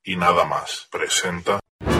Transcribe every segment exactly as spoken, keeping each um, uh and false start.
y nada más. Presenta...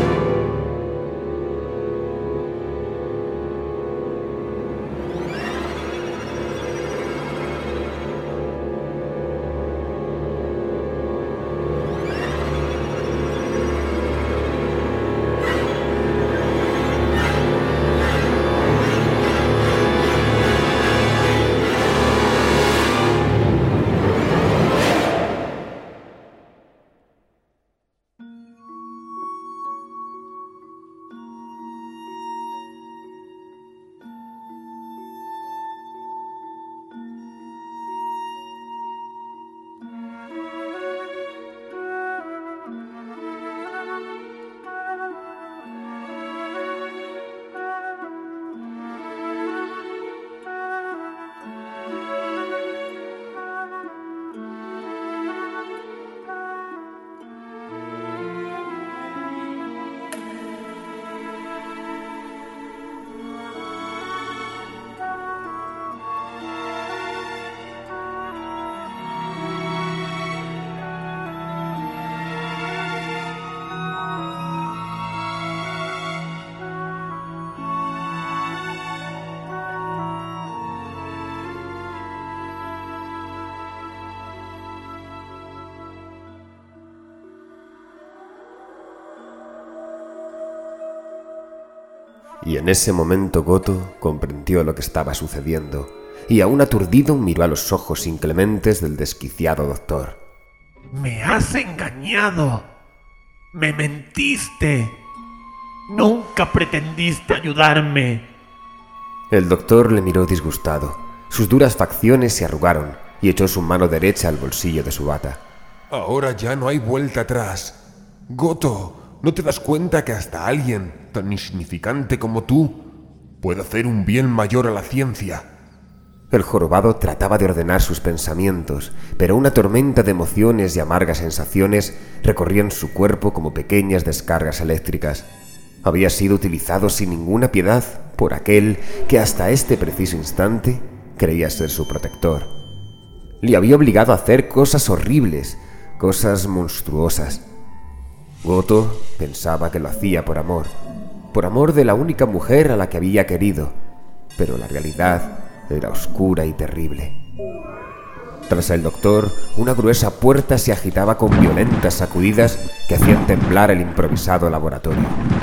Y en ese momento Goto comprendió lo que estaba sucediendo, y aún aturdido miró a los ojos inclementes del desquiciado doctor. ¡Me has engañado! ¡Me mentiste! ¡Nunca pretendiste ayudarme! El doctor le miró disgustado. Sus duras facciones se arrugaron y echó su mano derecha al bolsillo de su bata. Ahora ya no hay vuelta atrás. Goto, ¿no te das cuenta que hasta alguien tan insignificante como tú puede hacer un bien mayor a la ciencia? El jorobado trataba de ordenar sus pensamientos, pero una tormenta de emociones y amargas sensaciones recorrían su cuerpo como pequeñas descargas eléctricas. Había sido utilizado sin ninguna piedad por aquel que hasta este preciso instante creía ser su protector. Le había obligado a hacer cosas horribles, cosas monstruosas. Goto pensaba que lo hacía por amor, por amor de la única mujer a la que había querido, pero la realidad era oscura y terrible. Tras el doctor, una gruesa puerta se agitaba con violentas sacudidas que hacían temblar el improvisado laboratorio.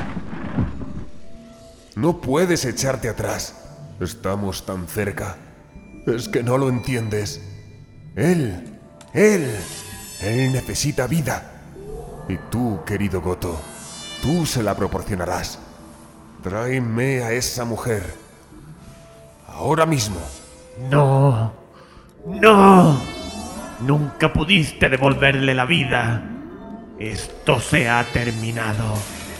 No puedes echarte atrás. Estamos tan cerca. Es que no lo entiendes. Él, él, él necesita vida. Y tú, querido Goto, tú se la proporcionarás. Tráeme a esa mujer. Ahora mismo. No, no. Nunca pudiste devolverle la vida. Esto se ha terminado.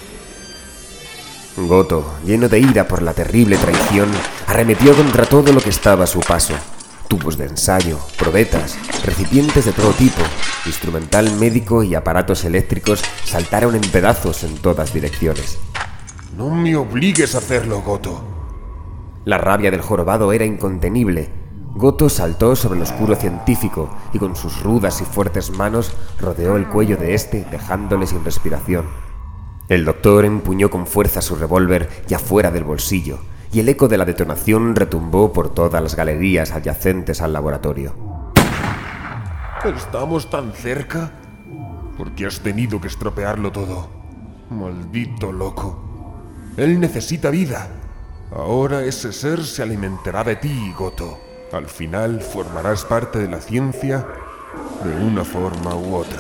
Goto, lleno de ira por la terrible traición, arremetió contra todo lo que estaba a su paso. Tubos de ensayo, probetas, recipientes de todo tipo, instrumental médico y aparatos eléctricos saltaron en pedazos en todas direcciones. No me obligues a hacerlo, Goto. La rabia del jorobado era incontenible. Goto saltó sobre el oscuro científico y con sus rudas y fuertes manos rodeó el cuello de este, dejándole sin respiración. El doctor empuñó con fuerza su revólver ya fuera del bolsillo, y el eco de la detonación retumbó por todas las galerías adyacentes al laboratorio. ¿Estamos tan cerca? ¿Por qué has tenido que estropearlo todo? Maldito loco. Él necesita vida. Ahora ese ser se alimentará de ti, Goto. Al final formarás parte de la ciencia de una forma u otra.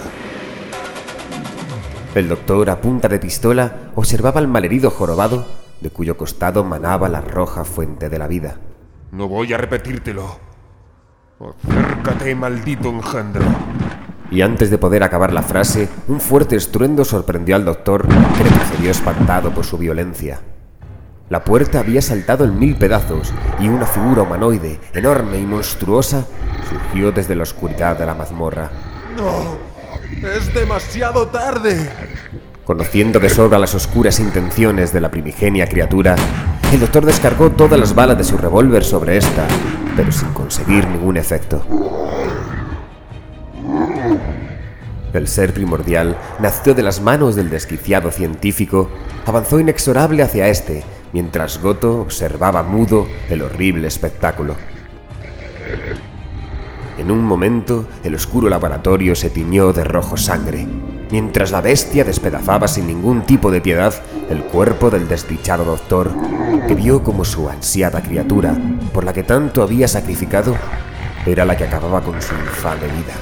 El doctor, a punta de pistola, observaba al malherido jorobado, de cuyo costado manaba la roja fuente de la vida. No voy a repetírtelo. Acércate, maldito engendro. Y antes de poder acabar la frase, un fuerte estruendo sorprendió al doctor, que retrocedió espantado por su violencia. La puerta había saltado en mil pedazos y una figura humanoide, enorme y monstruosa, surgió desde la oscuridad de la mazmorra. ¡No! ¡Es demasiado tarde! Conociendo de sobra las oscuras intenciones de la primigenia criatura, el doctor descargó todas las balas de su revólver sobre esta, pero sin conseguir ningún efecto. El ser primordial, nacido de las manos del desquiciado científico, avanzó inexorable hacia éste, mientras Goto observaba mudo el horrible espectáculo. En un momento, el oscuro laboratorio se tiñó de rojo sangre, mientras la bestia despedazaba sin ningún tipo de piedad el cuerpo del desdichado doctor, que vio como su ansiada criatura, por la que tanto había sacrificado, era la que acababa con su infame vida.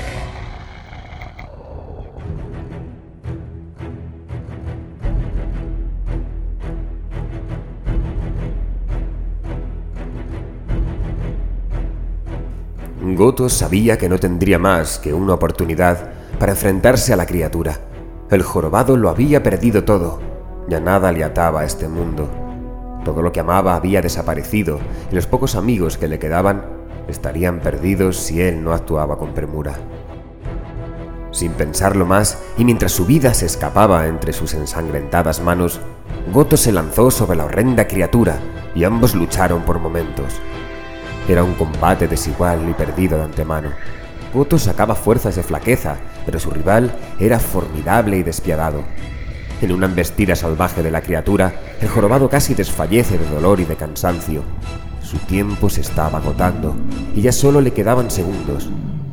Goto sabía que no tendría más que una oportunidad para enfrentarse a la criatura. El jorobado lo había perdido todo, ya nada le ataba a este mundo. Todo lo que amaba había desaparecido y los pocos amigos que le quedaban estarían perdidos si él no actuaba con premura. Sin pensarlo más, y mientras su vida se escapaba entre sus ensangrentadas manos, Goto se lanzó sobre la horrenda criatura y ambos lucharon por momentos. Era un combate desigual y perdido de antemano. Goto sacaba fuerzas de flaqueza, pero su rival era formidable y despiadado. En una embestida salvaje de la criatura, el jorobado casi desfallece de dolor y de cansancio. Su tiempo se estaba agotando, y ya solo le quedaban segundos.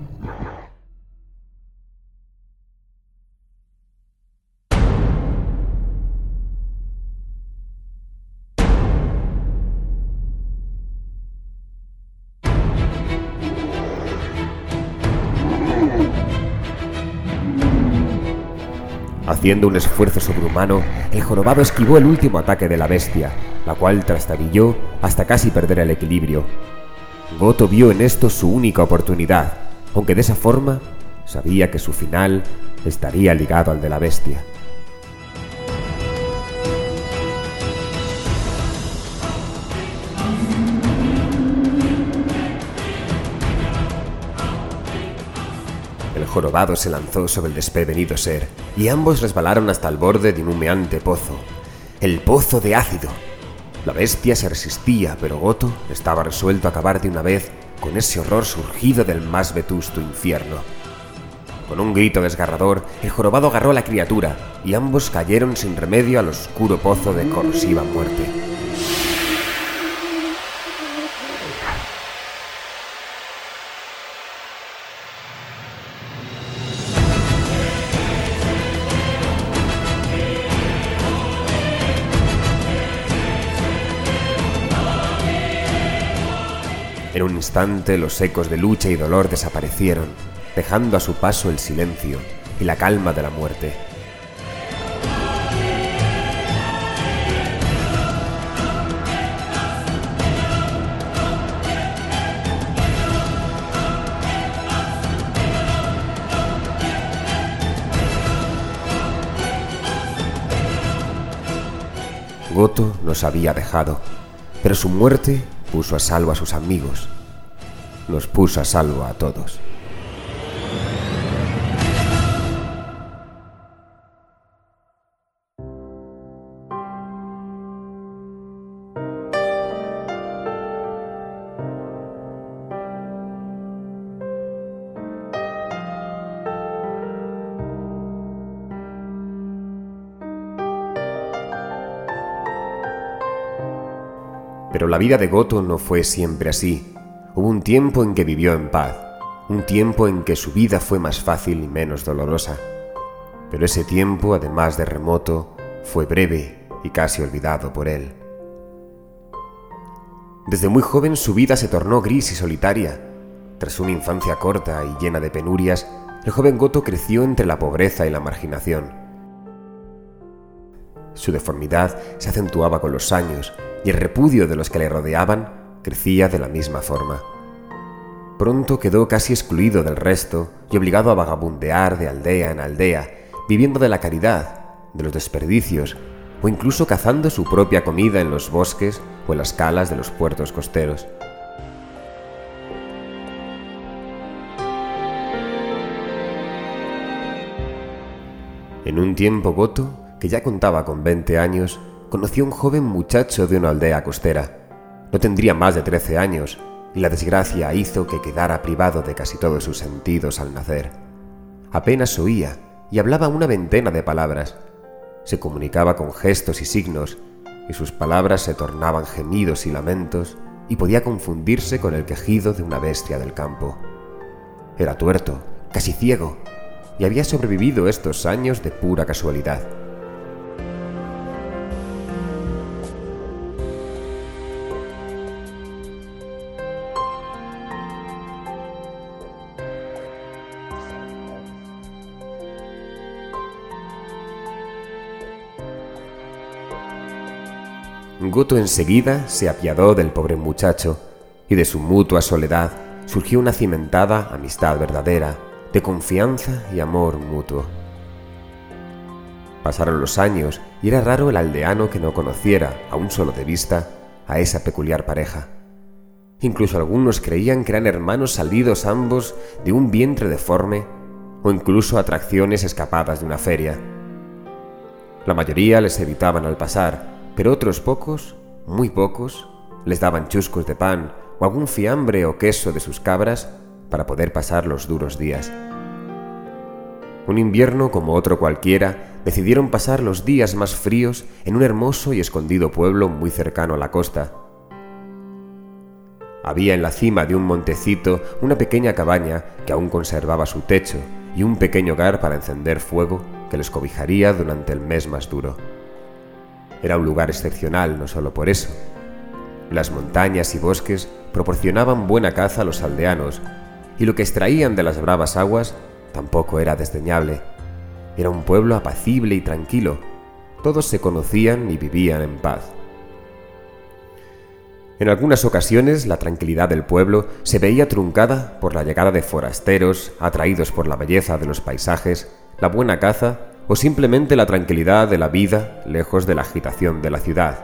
Haciendo un esfuerzo sobrehumano, el jorobado esquivó el último ataque de la bestia, la cual trastabilló hasta casi perder el equilibrio. Goto vio en esto su única oportunidad, aunque de esa forma sabía que su final estaría ligado al de la bestia. El jorobado se lanzó sobre el desprevenido ser, y ambos resbalaron hasta el borde de un humeante pozo. ¡El pozo de ácido! La bestia se resistía, pero Goto estaba resuelto a acabar de una vez con ese horror surgido del más vetusto infierno. Con un grito desgarrador, el jorobado agarró a la criatura, y ambos cayeron sin remedio al oscuro pozo de corrosiva muerte. En un instante los ecos de lucha y dolor desaparecieron, dejando a su paso el silencio y la calma de la muerte. Goto nos había dejado, pero su muerte puso a salvo a sus amigos. Nos puso a salvo a todos. Pero la vida de Goto no fue siempre así. Hubo un tiempo en que vivió en paz, un tiempo en que su vida fue más fácil y menos dolorosa. Pero ese tiempo, además de remoto, fue breve y casi olvidado por él. Desde muy joven su vida se tornó gris y solitaria. Tras una infancia corta y llena de penurias, el joven Goto creció entre la pobreza y la marginación. Su deformidad se acentuaba con los años, y el repudio de los que le rodeaban crecía de la misma forma. Pronto quedó casi excluido del resto y obligado a vagabundear de aldea en aldea, viviendo de la caridad, de los desperdicios, o incluso cazando su propia comida en los bosques o en las calas de los puertos costeros. En un tiempo Goto, que ya contaba con veinte años, conoció a un joven muchacho de una aldea costera. No tendría más de trece años, y la desgracia hizo que quedara privado de casi todos sus sentidos al nacer. Apenas oía y hablaba una veintena de palabras. Se comunicaba con gestos y signos, y sus palabras se tornaban gemidos y lamentos, y podía confundirse con el quejido de una bestia del campo. Era tuerto, casi ciego, y había sobrevivido estos años de pura casualidad. Goto enseguida se apiadó del pobre muchacho, y de su mutua soledad surgió una cimentada amistad verdadera, de confianza y amor mutuo. Pasaron los años y era raro el aldeano que no conociera, aún solo de vista, a esa peculiar pareja. Incluso algunos creían que eran hermanos salidos ambos de un vientre deforme, o incluso atracciones escapadas de una feria. La mayoría les evitaban al pasar, pero otros pocos, muy pocos, les daban chuscos de pan o algún fiambre o queso de sus cabras para poder pasar los duros días. Un invierno como otro cualquiera, decidieron pasar los días más fríos en un hermoso y escondido pueblo muy cercano a la costa. Había en la cima de un montecito una pequeña cabaña que aún conservaba su techo y un pequeño hogar para encender fuego que les cobijaría durante el mes más duro. Era un lugar excepcional no solo por eso. Las montañas y bosques proporcionaban buena caza a los aldeanos, y lo que extraían de las bravas aguas tampoco era desdeñable. Era un pueblo apacible y tranquilo. Todos se conocían y vivían en paz. En algunas ocasiones la tranquilidad del pueblo se veía truncada por la llegada de forasteros atraídos por la belleza de los paisajes, la buena caza o simplemente la tranquilidad de la vida lejos de la agitación de la ciudad.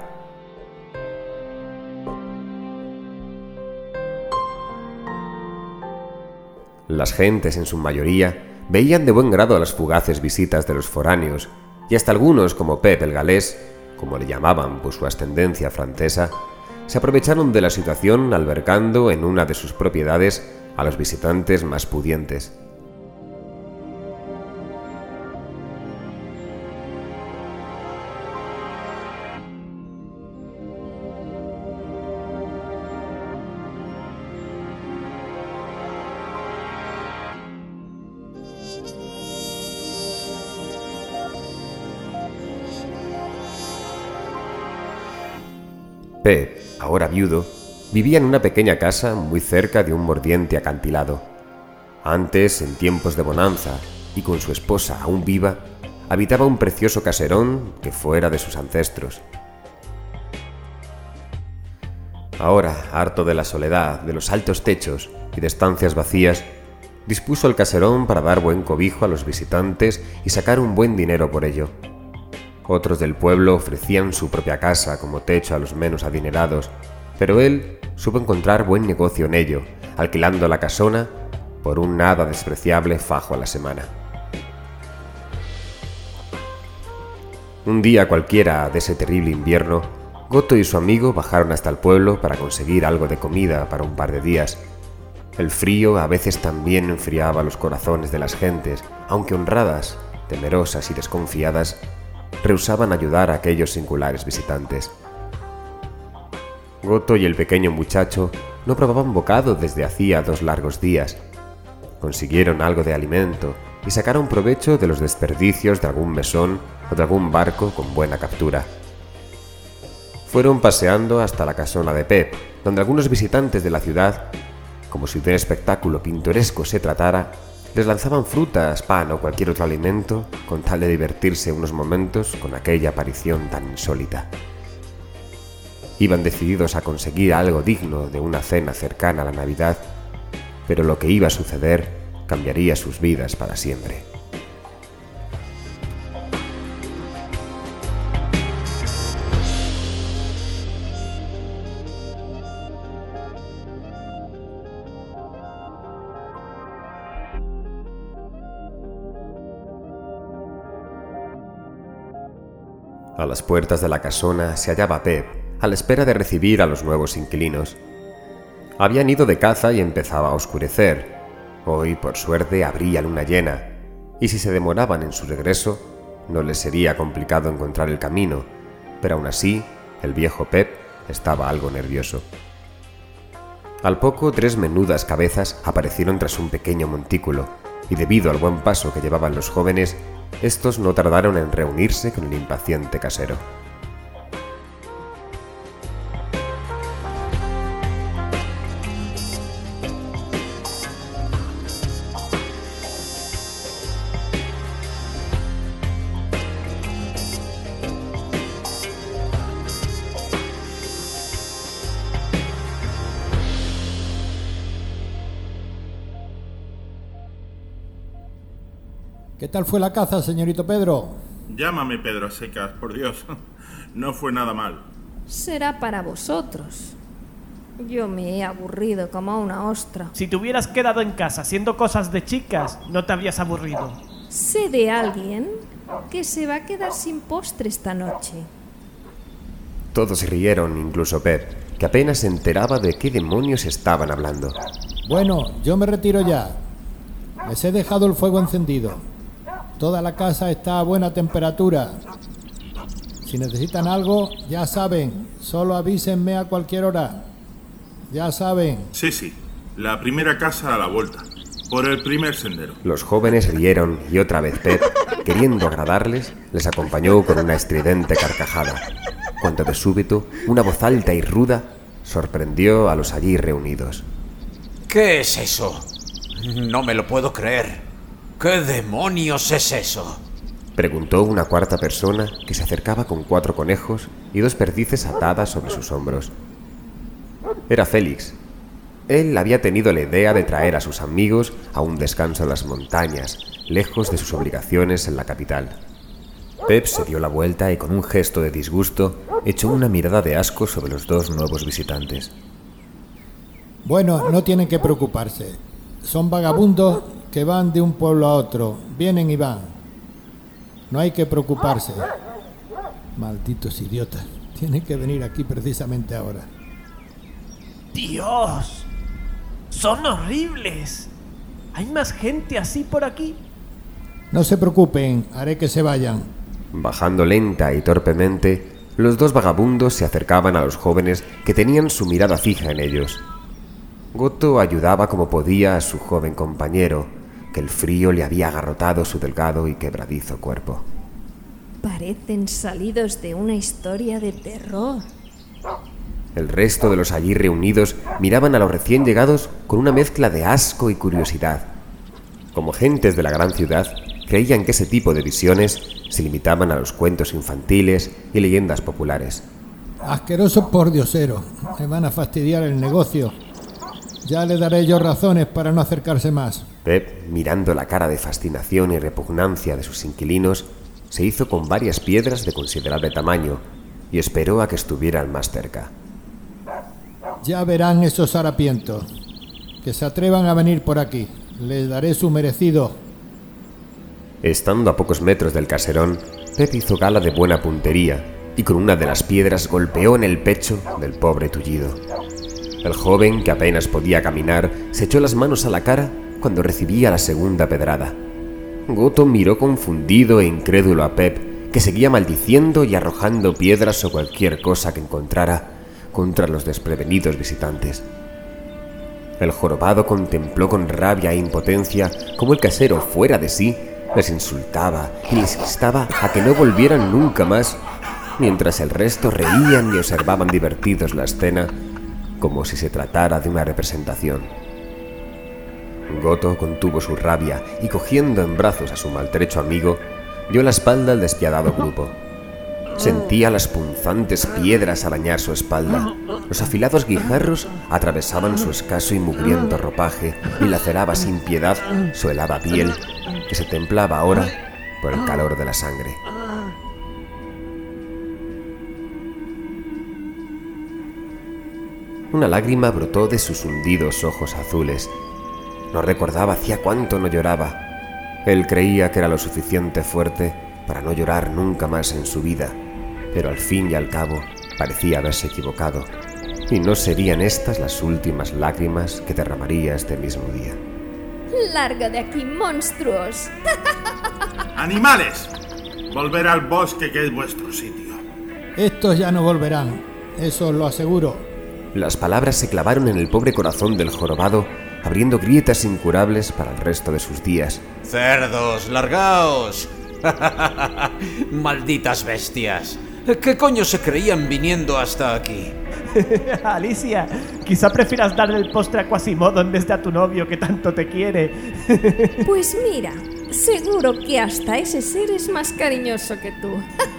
Las gentes, en su mayoría, veían de buen grado las fugaces visitas de los foráneos, y hasta algunos, como Pep el galés, como le llamaban por su ascendencia francesa, se aprovecharon de la situación albergando en una de sus propiedades a los visitantes más pudientes. Pep, ahora viudo, vivía en una pequeña casa muy cerca de un mordiente acantilado. Antes, en tiempos de bonanza, y con su esposa aún viva, habitaba un precioso caserón que fuera de sus ancestros. Ahora, harto de la soledad, de los altos techos y de estancias vacías, dispuso el caserón para dar buen cobijo a los visitantes y sacar un buen dinero por ello. Otros del pueblo ofrecían su propia casa como techo a los menos adinerados, pero él supo encontrar buen negocio en ello, alquilando la casona por un nada despreciable fajo a la semana. Un día cualquiera de ese terrible invierno, Goto y su amigo bajaron hasta el pueblo para conseguir algo de comida para un par de días. El frío a veces también enfriaba los corazones de las gentes, aunque honradas, temerosas y desconfiadas, rehusaban ayudar a aquellos singulares visitantes. Goto y el pequeño muchacho no probaban bocado desde hacía dos largos días. Consiguieron algo de alimento y sacaron provecho de los desperdicios de algún mesón o de algún barco con buena captura. Fueron paseando hasta la casona de Pep, donde algunos visitantes de la ciudad, como si de un espectáculo pintoresco se tratara, les lanzaban frutas, pan o cualquier otro alimento con tal de divertirse unos momentos con aquella aparición tan insólita. Iban decididos a conseguir algo digno de una cena cercana a la Navidad, pero lo que iba a suceder cambiaría sus vidas para siempre. A las puertas de la casona se hallaba Pep, a la espera de recibir a los nuevos inquilinos. Habían ido de caza y empezaba a oscurecer. Hoy, por suerte, habría luna llena, y si se demoraban en su regreso, no les sería complicado encontrar el camino, pero aún así, el viejo Pep estaba algo nervioso. Al poco, tres menudas cabezas aparecieron tras un pequeño montículo, y debido al buen paso que llevaban los jóvenes, estos no tardaron en reunirse con el impaciente casero. ¿Qué tal fue la caza, señorito Pedro? Llámame Pedro a secas, por Dios. No fue nada mal. Será para vosotros. Yo me he aburrido como una ostra. Si te hubieras quedado en casa haciendo cosas de chicas, no te habrías aburrido. Sé de alguien que se va a quedar sin postre esta noche. Todos rieron, incluso Pep, que apenas se enteraba de qué demonios estaban hablando. Bueno, yo me retiro ya. Les he dejado el fuego encendido. Toda la casa está a buena temperatura. Si necesitan algo, ya saben, solo avísenme a cualquier hora. Ya saben. Sí, sí. La primera casa a la vuelta. Por el primer sendero. Los jóvenes rieron y otra vez Pep, queriendo agradarles, les acompañó con una estridente carcajada, cuando de súbito una voz alta y ruda sorprendió a los allí reunidos. ¿Qué es eso? No me lo puedo creer. ¿Qué demonios es eso? Preguntó una cuarta persona que se acercaba con cuatro conejos y dos perdices atadas sobre sus hombros. Era Félix. Él había tenido la idea de traer a sus amigos a un descanso en las montañas, lejos de sus obligaciones en la capital. Pep se dio la vuelta y con un gesto de disgusto echó una mirada de asco sobre los dos nuevos visitantes. Bueno, no tienen que preocuparse. Son vagabundos que van de un pueblo a otro, vienen y van. No hay que preocuparse. Malditos idiotas, tienen que venir aquí precisamente ahora. ¡Dios! ¡Son horribles! ¿Hay más gente así por aquí? No se preocupen, haré que se vayan. Bajando lenta y torpemente, los dos vagabundos se acercaban a los jóvenes que tenían su mirada fija en ellos. Goto ayudaba como podía a su joven compañero, que el frío le había agarrotado su delgado y quebradizo cuerpo. Parecen salidos de una historia de terror. El resto de los allí reunidos miraban a los recién llegados con una mezcla de asco y curiosidad. Como gentes de la gran ciudad, creían que ese tipo de visiones se limitaban a los cuentos infantiles y leyendas populares. Asquerosos pordioseros, me van a fastidiar el negocio. Ya le daré yo razones para no acercarse más. Pep, mirando la cara de fascinación y repugnancia de sus inquilinos, se hizo con varias piedras de considerable tamaño y esperó a que estuvieran más cerca. Ya verán esos harapientos. Que se atrevan a venir por aquí. Les daré su merecido. Estando a pocos metros del caserón, Pep hizo gala de buena puntería y con una de las piedras golpeó en el pecho del pobre tullido. El joven, que apenas podía caminar, se echó las manos a la cara cuando recibía la segunda pedrada. Goto miró confundido e incrédulo a Pep, que seguía maldiciendo y arrojando piedras o cualquier cosa que encontrara contra los desprevenidos visitantes. El jorobado contempló con rabia e impotencia cómo el casero, fuera de sí, les insultaba y les instaba a que no volvieran nunca más, mientras el resto reían y observaban divertidos la escena como si se tratara de una representación. Goto contuvo su rabia y, cogiendo en brazos a su maltrecho amigo, dio la espalda al despiadado grupo. Sentía las punzantes piedras arañar su espalda. Los afilados guijarros atravesaban su escaso y mugriento ropaje y laceraba sin piedad su helada piel, que se templaba ahora por el calor de la sangre. Una lágrima brotó de sus hundidos ojos azules. No recordaba hacía cuánto no lloraba. Él creía que era lo suficiente fuerte para no llorar nunca más en su vida, pero al fin y al cabo parecía haberse equivocado, y no serían estas las últimas lágrimas que derramaría este mismo día. Larga de aquí, monstruos. ¡Animales! Volver al bosque, que es vuestro sitio. Estos ya no volverán, eso os lo aseguro. Las palabras se clavaron en el pobre corazón del jorobado, abriendo grietas incurables para el resto de sus días. ¡Cerdos, largaos! ¡Malditas bestias! ¿Qué coño se creían viniendo hasta aquí? Alicia, quizá prefieras darle el postre a Quasimodo en vez de a tu novio que tanto te quiere. Pues mira, seguro que hasta ese ser es más cariñoso que tú.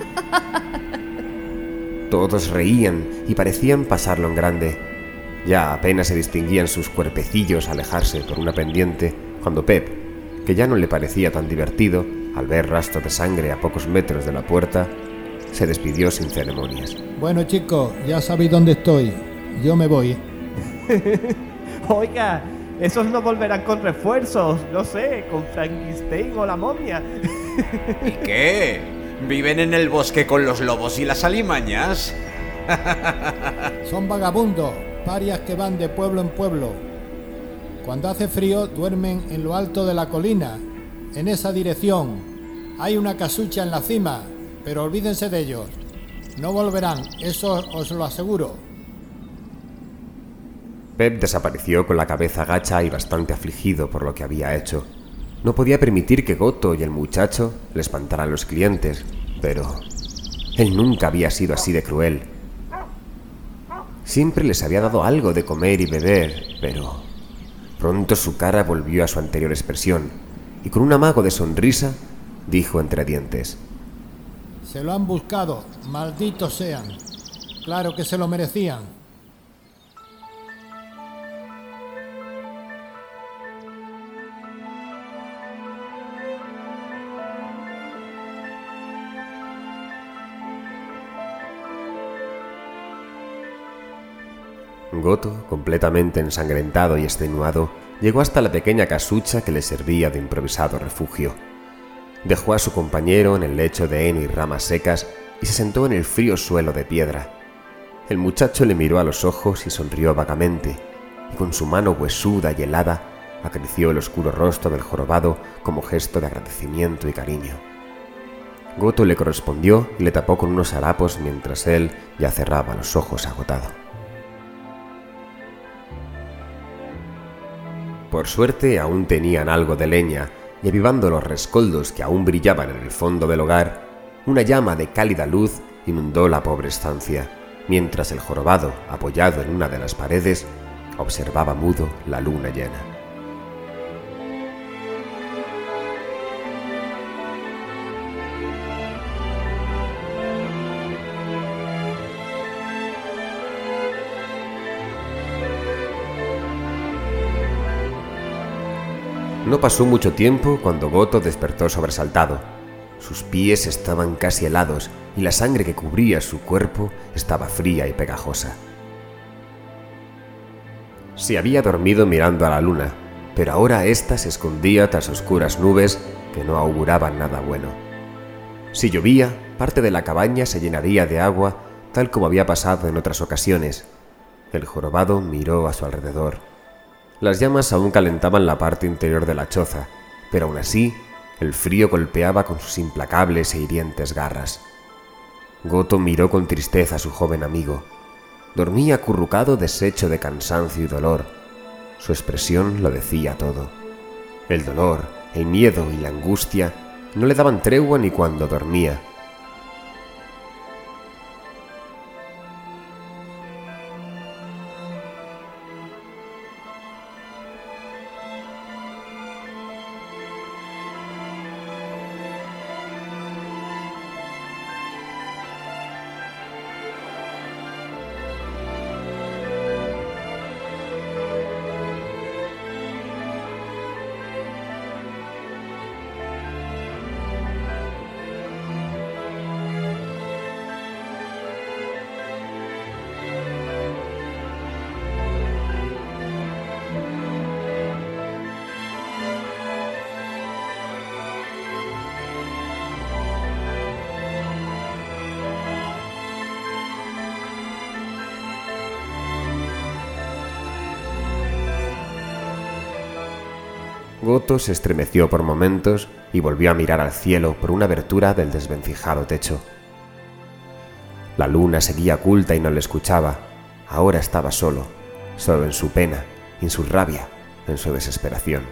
Todos reían y parecían pasarlo en grande. Ya apenas se distinguían sus cuerpecillos alejarse por una pendiente cuando Pep, que ya no le parecía tan divertido, al ver rastro de sangre a pocos metros de la puerta, se despidió sin ceremonias. Bueno, chicos, ya sabéis dónde estoy. Yo me voy. Oiga, esos no volverán con refuerzos, no sé, con Frankenstein o la momia. ¿Y qué? ¿Viven en el bosque con los lobos y las alimañas? Son vagabundos, parias que van de pueblo en pueblo. Cuando hace frío duermen en lo alto de la colina, en esa dirección. Hay una casucha en la cima, pero olvídense de ellos. No volverán, eso os lo aseguro. Pep desapareció con la cabeza gacha y bastante afligido por lo que había hecho. No podía permitir que Goto y el muchacho le espantaran a los clientes, pero él nunca había sido así de cruel. Siempre les había dado algo de comer y beber, pero pronto su cara volvió a su anterior expresión y con un amago de sonrisa dijo entre dientes: Se lo han buscado, malditos sean. Claro que se lo merecían. Goto, completamente ensangrentado y extenuado, llegó hasta la pequeña casucha que le servía de improvisado refugio. Dejó a su compañero en el lecho de heno y ramas secas y se sentó en el frío suelo de piedra. El muchacho le miró a los ojos y sonrió vagamente, y con su mano huesuda y helada acarició el oscuro rostro del jorobado como gesto de agradecimiento y cariño. Goto le correspondió y le tapó con unos harapos mientras él ya cerraba los ojos agotado. Por suerte aún tenían algo de leña, y avivando los rescoldos que aún brillaban en el fondo del hogar, una llama de cálida luz inundó la pobre estancia, mientras el jorobado, apoyado en una de las paredes, observaba mudo la luna llena. No pasó mucho tiempo cuando Goto despertó sobresaltado. Sus pies estaban casi helados y la sangre que cubría su cuerpo estaba fría y pegajosa. Se había dormido mirando a la luna, pero ahora ésta se escondía tras oscuras nubes que no auguraban nada bueno. Si llovía, parte de la cabaña se llenaría de agua, tal como había pasado en otras ocasiones. El jorobado miró a su alrededor. Las llamas aún calentaban la parte interior de la choza, pero aún así, el frío golpeaba con sus implacables e hirientes garras. Goto miró con tristeza a su joven amigo. Dormía acurrucado deshecho de cansancio y dolor. Su expresión lo decía todo. El dolor, el miedo y la angustia no le daban tregua ni cuando dormía. devoto se estremeció por momentos y volvió a mirar al cielo por una abertura del desvencijado techo. La luna seguía oculta y no le escuchaba. Ahora estaba solo, solo en su pena, en su rabia, en su desesperación.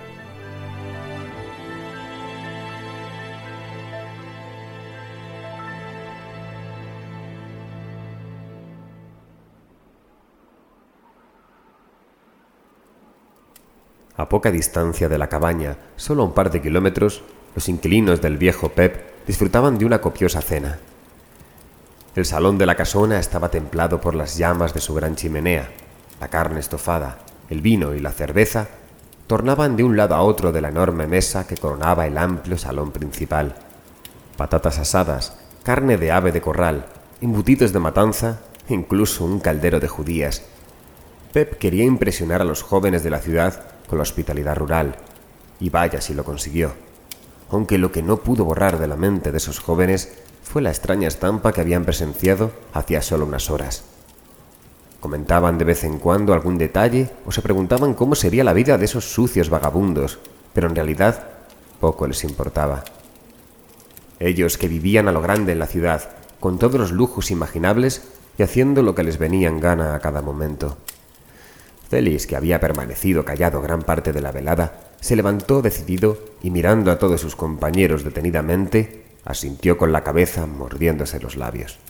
A poca distancia de la cabaña, solo a un par de kilómetros, los inquilinos del viejo Pep disfrutaban de una copiosa cena. El salón de la casona estaba templado por las llamas de su gran chimenea. La carne estofada, el vino y la cerveza tornaban de un lado a otro de la enorme mesa que coronaba el amplio salón principal. Patatas asadas, carne de ave de corral, embutidos de matanza e incluso un caldero de judías. Pep quería impresionar a los jóvenes de la ciudad con la hospitalidad rural, y vaya si lo consiguió, aunque lo que no pudo borrar de la mente de esos jóvenes fue la extraña estampa que habían presenciado hacía solo unas horas. Comentaban de vez en cuando algún detalle o se preguntaban cómo sería la vida de esos sucios vagabundos, pero en realidad poco les importaba. Ellos que vivían a lo grande en la ciudad, con todos los lujos imaginables y haciendo lo que les venía en gana a cada momento. Félix, que había permanecido callado gran parte de la velada, se levantó decidido y mirando a todos sus compañeros detenidamente, asintió con la cabeza mordiéndose los labios.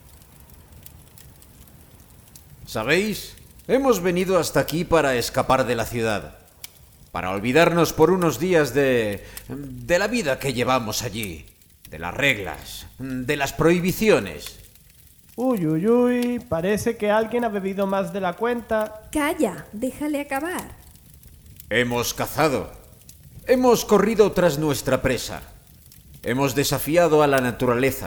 ¿Sabéis? Hemos venido hasta aquí para escapar de la ciudad, para olvidarnos por unos días de... de la vida que llevamos allí, de las reglas, de las prohibiciones. Uy, uy, uy, parece que alguien ha bebido más de la cuenta. Calla, déjale acabar. Hemos cazado. Hemos corrido tras nuestra presa. Hemos desafiado a la naturaleza.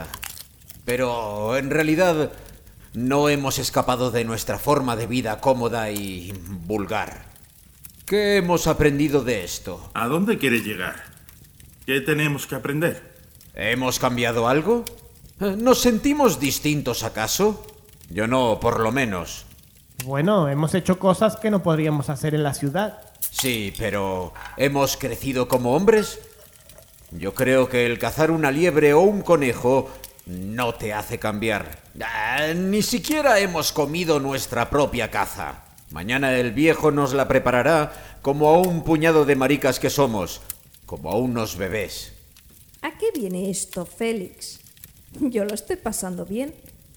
Pero en realidad no hemos escapado de nuestra forma de vida cómoda y vulgar. ¿Qué hemos aprendido de esto? ¿A dónde quiere llegar? ¿Qué tenemos que aprender? ¿Hemos cambiado algo? ¿Nos sentimos distintos acaso? Yo no, por lo menos. Bueno, hemos hecho cosas que no podríamos hacer en la ciudad. Sí, pero ¿hemos crecido como hombres? Yo creo que el cazar una liebre o un conejo no te hace cambiar. Ah, ni siquiera hemos comido nuestra propia caza. Mañana el viejo nos la preparará como a un puñado de maricas que somos, como a unos bebés. ¿A qué viene esto, Félix? Yo lo estoy pasando bien.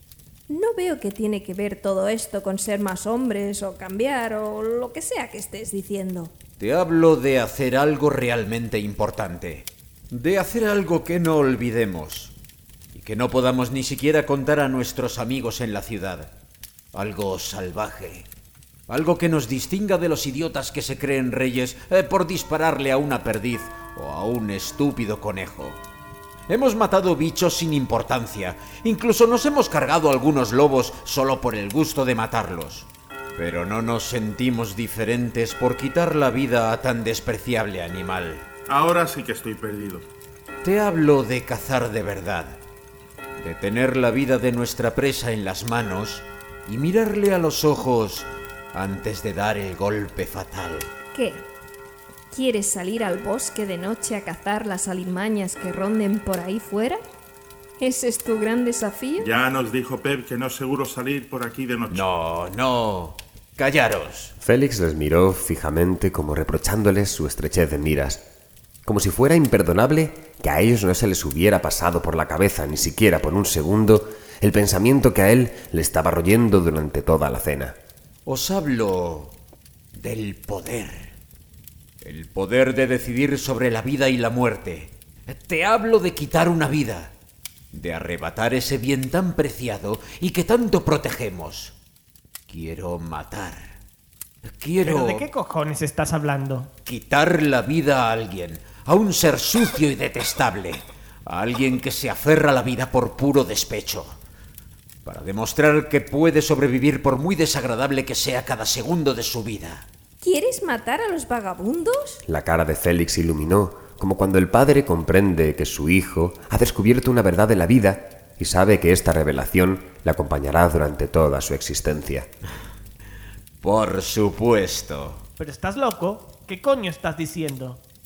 No veo que tiene que ver todo esto con ser más hombres o cambiar o lo que sea que estés diciendo. Te hablo de hacer algo realmente importante. De hacer algo que no olvidemos y que no podamos ni siquiera contar a nuestros amigos en la ciudad. Algo salvaje. Algo que nos distinga de los idiotas que se creen reyes eh, por dispararle a una perdiz o a un estúpido conejo. Hemos matado bichos sin importancia. Incluso nos hemos cargado algunos lobos solo por el gusto de matarlos. Pero no nos sentimos diferentes por quitar la vida a tan despreciable animal. Ahora sí que estoy perdido. Te hablo de cazar de verdad. De tener la vida de nuestra presa en las manos y mirarle a los ojos antes de dar el golpe fatal. ¿Qué? ¿Quieres salir al bosque de noche a cazar las alimañas que ronden por ahí fuera? ¿Ese es tu gran desafío? Ya nos dijo Pep que no es seguro salir por aquí de noche. No, no. Callaros. Félix les miró fijamente como reprochándoles su estrechez de miras, como si fuera imperdonable que a ellos no se les hubiera pasado por la cabeza ni siquiera por un segundo el pensamiento que a él le estaba royendo durante toda la cena. Os hablo del poder. El poder de decidir sobre la vida y la muerte. Te hablo de quitar una vida, de arrebatar ese bien tan preciado y que tanto protegemos. Quiero matar. Quiero... ¿Pero de qué cojones estás hablando? Quitar la vida a alguien, a un ser sucio y detestable, a alguien que se aferra a la vida por puro despecho, para demostrar que puede sobrevivir por muy desagradable que sea cada segundo de su vida. ¿Quieres matar a los vagabundos? La cara de Félix iluminó, como cuando el padre comprende que su hijo ha descubierto una verdad de la vida y sabe que esta revelación le acompañará durante toda su existencia. Por supuesto. ¿Pero estás loco? ¿Qué coño estás diciendo?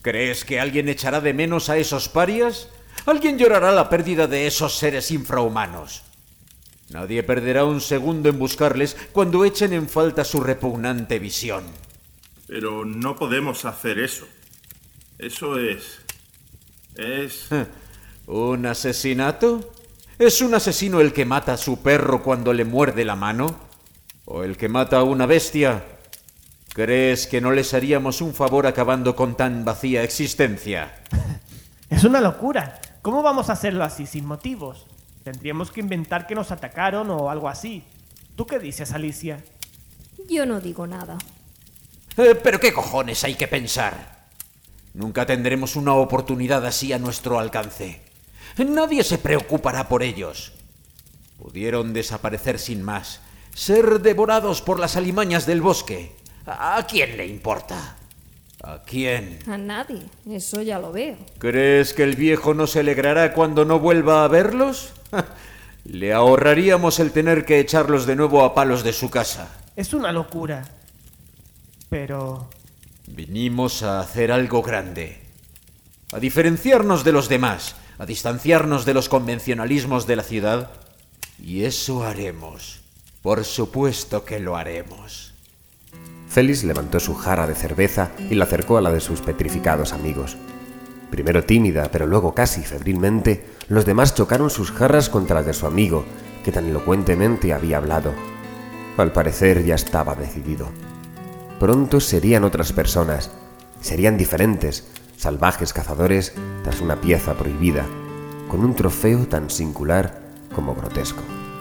¿Crees que alguien echará de menos a esos parias? ¿Alguien llorará la pérdida de esos seres infrahumanos? Nadie perderá un segundo en buscarles cuando echen en falta su repugnante visión. Pero no podemos hacer eso. Eso es... es... ¿Un asesinato? ¿Es un asesino el que mata a su perro cuando le muerde la mano? ¿O el que mata a una bestia? ¿Crees que no les haríamos un favor acabando con tan vacía existencia? Es una locura. ¿Cómo vamos a hacerlo así, sin motivos? Tendríamos que inventar que nos atacaron o algo así. ¿Tú qué dices, Alicia? Yo no digo nada. Eh, ¿Pero qué cojones hay que pensar? Nunca tendremos una oportunidad así a nuestro alcance. Nadie se preocupará por ellos. Pudieron desaparecer sin más, ser devorados por las alimañas del bosque. ¿A quién le importa? ¿A quién? A nadie, eso ya lo veo. ¿Crees que el viejo no se alegrará cuando no vuelva a verlos? Le ahorraríamos el tener que echarlos de nuevo a palos de su casa. Es una locura. Pero... Vinimos a hacer algo grande. A diferenciarnos de los demás, a distanciarnos de los convencionalismos de la ciudad. Y eso haremos. Por supuesto que lo haremos. Félix levantó su jarra de cerveza y la acercó a la de sus petrificados amigos. Primero tímida, pero luego casi febrilmente, los demás chocaron sus jarras contra las de su amigo, que tan elocuentemente había hablado. Al parecer ya estaba decidido. Pronto serían otras personas, serían diferentes, salvajes cazadores tras una pieza prohibida, con un trofeo tan singular como grotesco.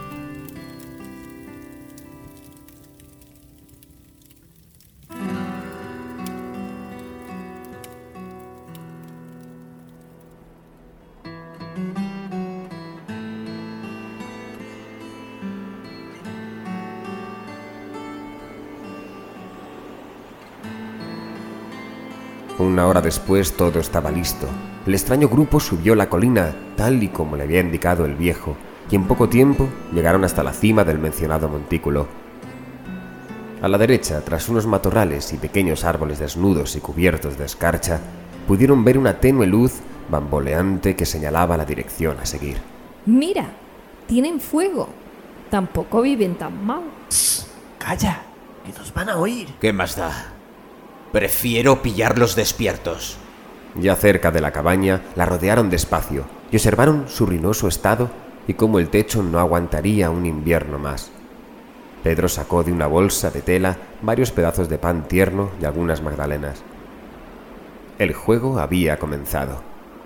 Una hora después todo estaba listo. El extraño grupo subió la colina, tal y como le había indicado el viejo, y en poco tiempo llegaron hasta la cima del mencionado montículo. A la derecha, tras unos matorrales y pequeños árboles desnudos y cubiertos de escarcha, pudieron ver una tenue luz bamboleante que señalaba la dirección a seguir. Mira, tienen fuego. Tampoco viven tan mal. Psst, calla, que nos van a oír. ¿Qué más da? Prefiero pillarlos despiertos. Ya cerca de la cabaña, la rodearon despacio y observaron su ruinoso estado y cómo el techo no aguantaría un invierno más. Pedro sacó de una bolsa de tela varios pedazos de pan tierno y algunas magdalenas. El juego había comenzado.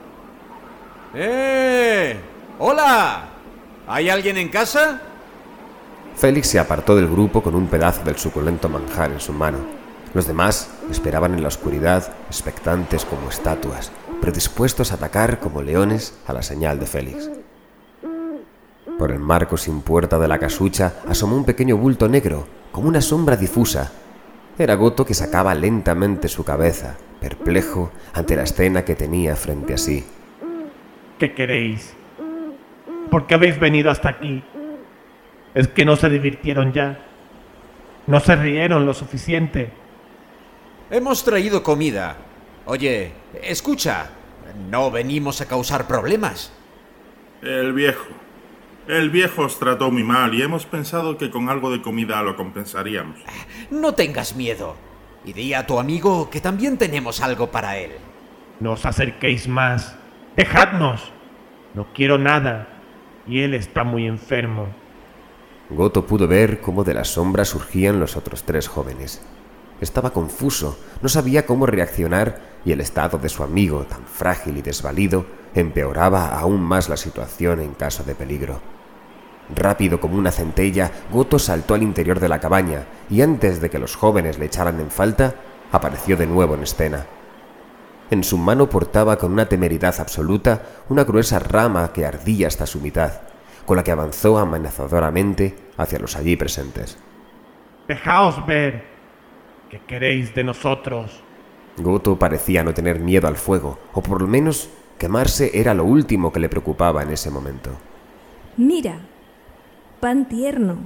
¡Eh! ¡Hola! ¿Hay alguien en casa? Félix se apartó del grupo con un pedazo del suculento manjar en su mano. Los demás esperaban en la oscuridad, expectantes como estatuas, predispuestos a atacar como leones a la señal de Félix. Por el marco sin puerta de la casucha asomó un pequeño bulto negro, como una sombra difusa. Era Goto, que sacaba lentamente su cabeza, perplejo ante la escena que tenía frente a sí. ¿Qué queréis? ¿Por qué habéis venido hasta aquí? ¿Es que no se divirtieron ya? ¿No se rieron lo suficiente? Hemos traído comida. Oye, escucha, no venimos a causar problemas. El viejo. El viejo os trató muy mal y hemos pensado que con algo de comida lo compensaríamos. No tengas miedo. Y di a tu amigo que también tenemos algo para él. No os acerquéis más. ¡Dejadnos! No quiero nada. Y él está muy enfermo. Goto pudo ver cómo de las sombras surgían los otros tres jóvenes. Estaba confuso, no sabía cómo reaccionar y el estado de su amigo, tan frágil y desvalido, empeoraba aún más la situación en caso de peligro. Rápido como una centella, Goto saltó al interior de la cabaña y antes de que los jóvenes le echaran en falta, apareció de nuevo en escena. En su mano portaba con una temeridad absoluta una gruesa rama que ardía hasta su mitad, con la que avanzó amenazadoramente hacia los allí presentes. ¡Dejaos ver! ¿Qué queréis de nosotros? Goto parecía no tener miedo al fuego, o por lo menos quemarse era lo último que le preocupaba en ese momento. Mira, pan tierno,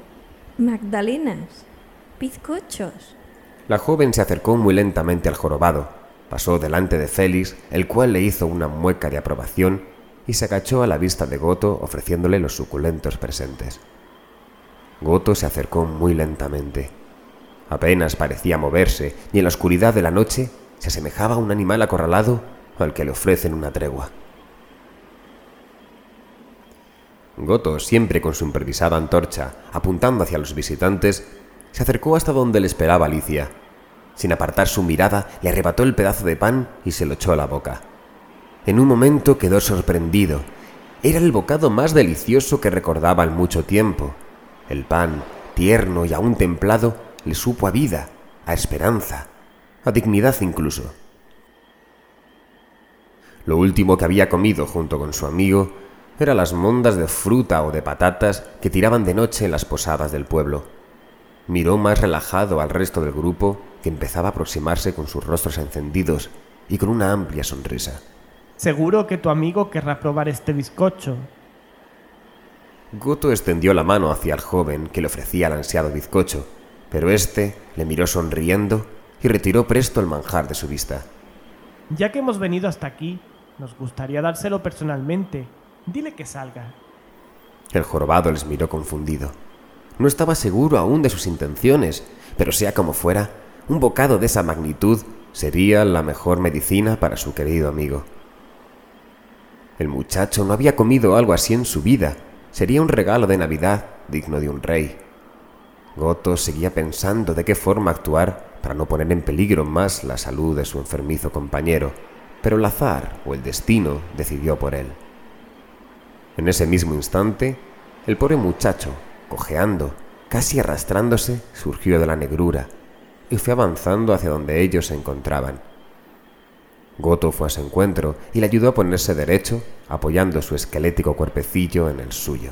magdalenas, bizcochos. La joven se acercó muy lentamente al jorobado, Pasó delante de Félix, el cual le hizo una mueca de aprobación y se agachó a la vista de Goto ofreciéndole los suculentos presentes. Goto se acercó muy lentamente. Apenas parecía moverse y en la oscuridad de la noche se asemejaba a un animal acorralado al que le ofrecen una tregua. Goto, siempre con su improvisada antorcha apuntando hacia los visitantes, se acercó hasta donde le esperaba Alicia. Sin apartar su mirada, le arrebató el pedazo de pan y se lo echó a la boca. En un momento quedó sorprendido. Era el bocado más delicioso que recordaba en mucho tiempo. El pan, tierno y aún templado, le supo a vida, a esperanza, a dignidad incluso. Lo último que había comido junto con su amigo eran las mondas de fruta o de patatas que tiraban de noche en las posadas del pueblo. Miró más relajado al resto del grupo, que empezaba a aproximarse con sus rostros encendidos y con una amplia sonrisa. Seguro que tu amigo querrá probar este bizcocho. Goto extendió la mano hacia el joven que le ofrecía el ansiado bizcocho, pero éste le miró sonriendo y retiró presto el manjar de su vista. Ya que hemos venido hasta aquí, nos gustaría dárselo personalmente. Dile que salga. El jorobado les miró confundido. No estaba seguro aún de sus intenciones, pero sea como fuera, un bocado de esa magnitud sería la mejor medicina para su querido amigo. El muchacho no había comido algo así en su vida. Sería un regalo de Navidad digno de un rey. Goto seguía pensando de qué forma actuar para no poner en peligro más la salud de su enfermizo compañero, pero el azar o el destino decidió por él. En ese mismo instante, el pobre muchacho, cojeando, casi arrastrándose, surgió de la negrura y fue avanzando hacia donde ellos se encontraban. Goto fue a su encuentro y le ayudó a ponerse derecho, apoyando su esquelético cuerpecillo en el suyo.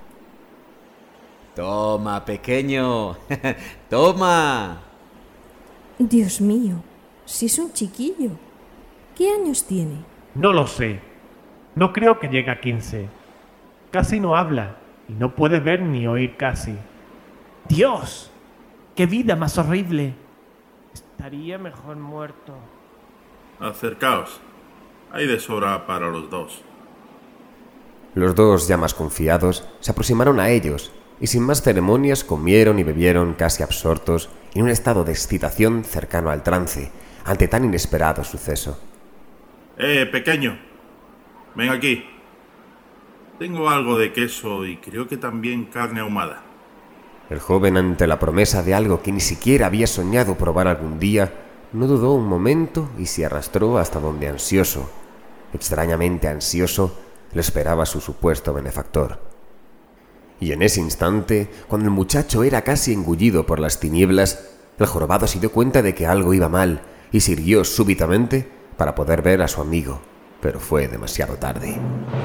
Toma, pequeño. Toma. Dios mío, si es un chiquillo. ¿Qué años tiene? No lo sé. No creo que llegue a quince. Casi no habla y no puede ver ni oír casi. ¡Dios! ¡Qué vida más horrible! Estaría mejor muerto. Acercaos. Hay de sobra para los dos. Los dos, ya más confiados, se aproximaron a ellos y sin más ceremonias comieron y bebieron casi absortos en un estado de excitación cercano al trance ante tan inesperado suceso. ¡Eh, pequeño! Ven aquí. Tengo algo de queso y creo que también carne ahumada. El joven, ante la promesa de algo que ni siquiera había soñado probar algún día, no dudó un momento y se arrastró hasta donde ansioso, extrañamente ansioso, le esperaba su supuesto benefactor. Y en ese instante, cuando el muchacho era casi engullido por las tinieblas, el jorobado se dio cuenta de que algo iba mal y se irguió súbitamente para poder ver a su amigo, pero fue demasiado tarde.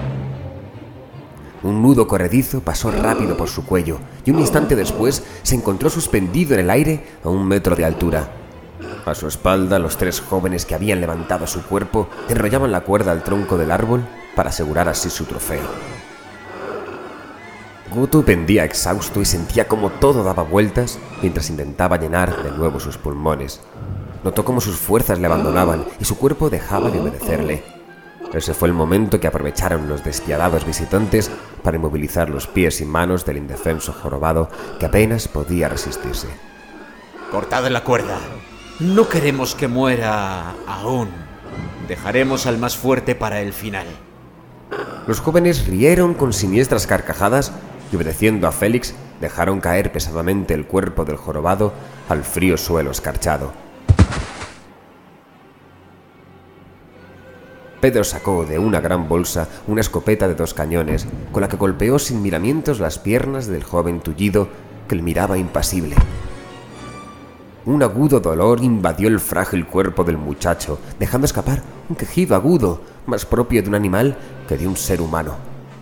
Un nudo corredizo pasó rápido por su cuello y un instante después se encontró suspendido en el aire a un metro de altura. A su espalda, los tres jóvenes que habían levantado su cuerpo enrollaban la cuerda al tronco del árbol para asegurar así su trofeo. Goto pendía exhausto y sentía como todo daba vueltas mientras intentaba llenar de nuevo sus pulmones. Notó cómo sus fuerzas le abandonaban y su cuerpo dejaba de obedecerle. Ese fue el momento que aprovecharon los despiadados visitantes para inmovilizar los pies y manos del indefenso jorobado que apenas podía resistirse. Cortad la cuerda. No queremos que muera aún. Dejaremos al más fuerte para el final. Los jóvenes rieron con siniestras carcajadas y, obedeciendo a Félix, dejaron caer pesadamente el cuerpo del jorobado al frío suelo escarchado. Pedro sacó de una gran bolsa una escopeta de dos cañones, con la que golpeó sin miramientos las piernas del joven tullido que le miraba impasible. Un agudo dolor invadió el frágil cuerpo del muchacho, dejando escapar un quejido agudo, más propio de un animal que de un ser humano.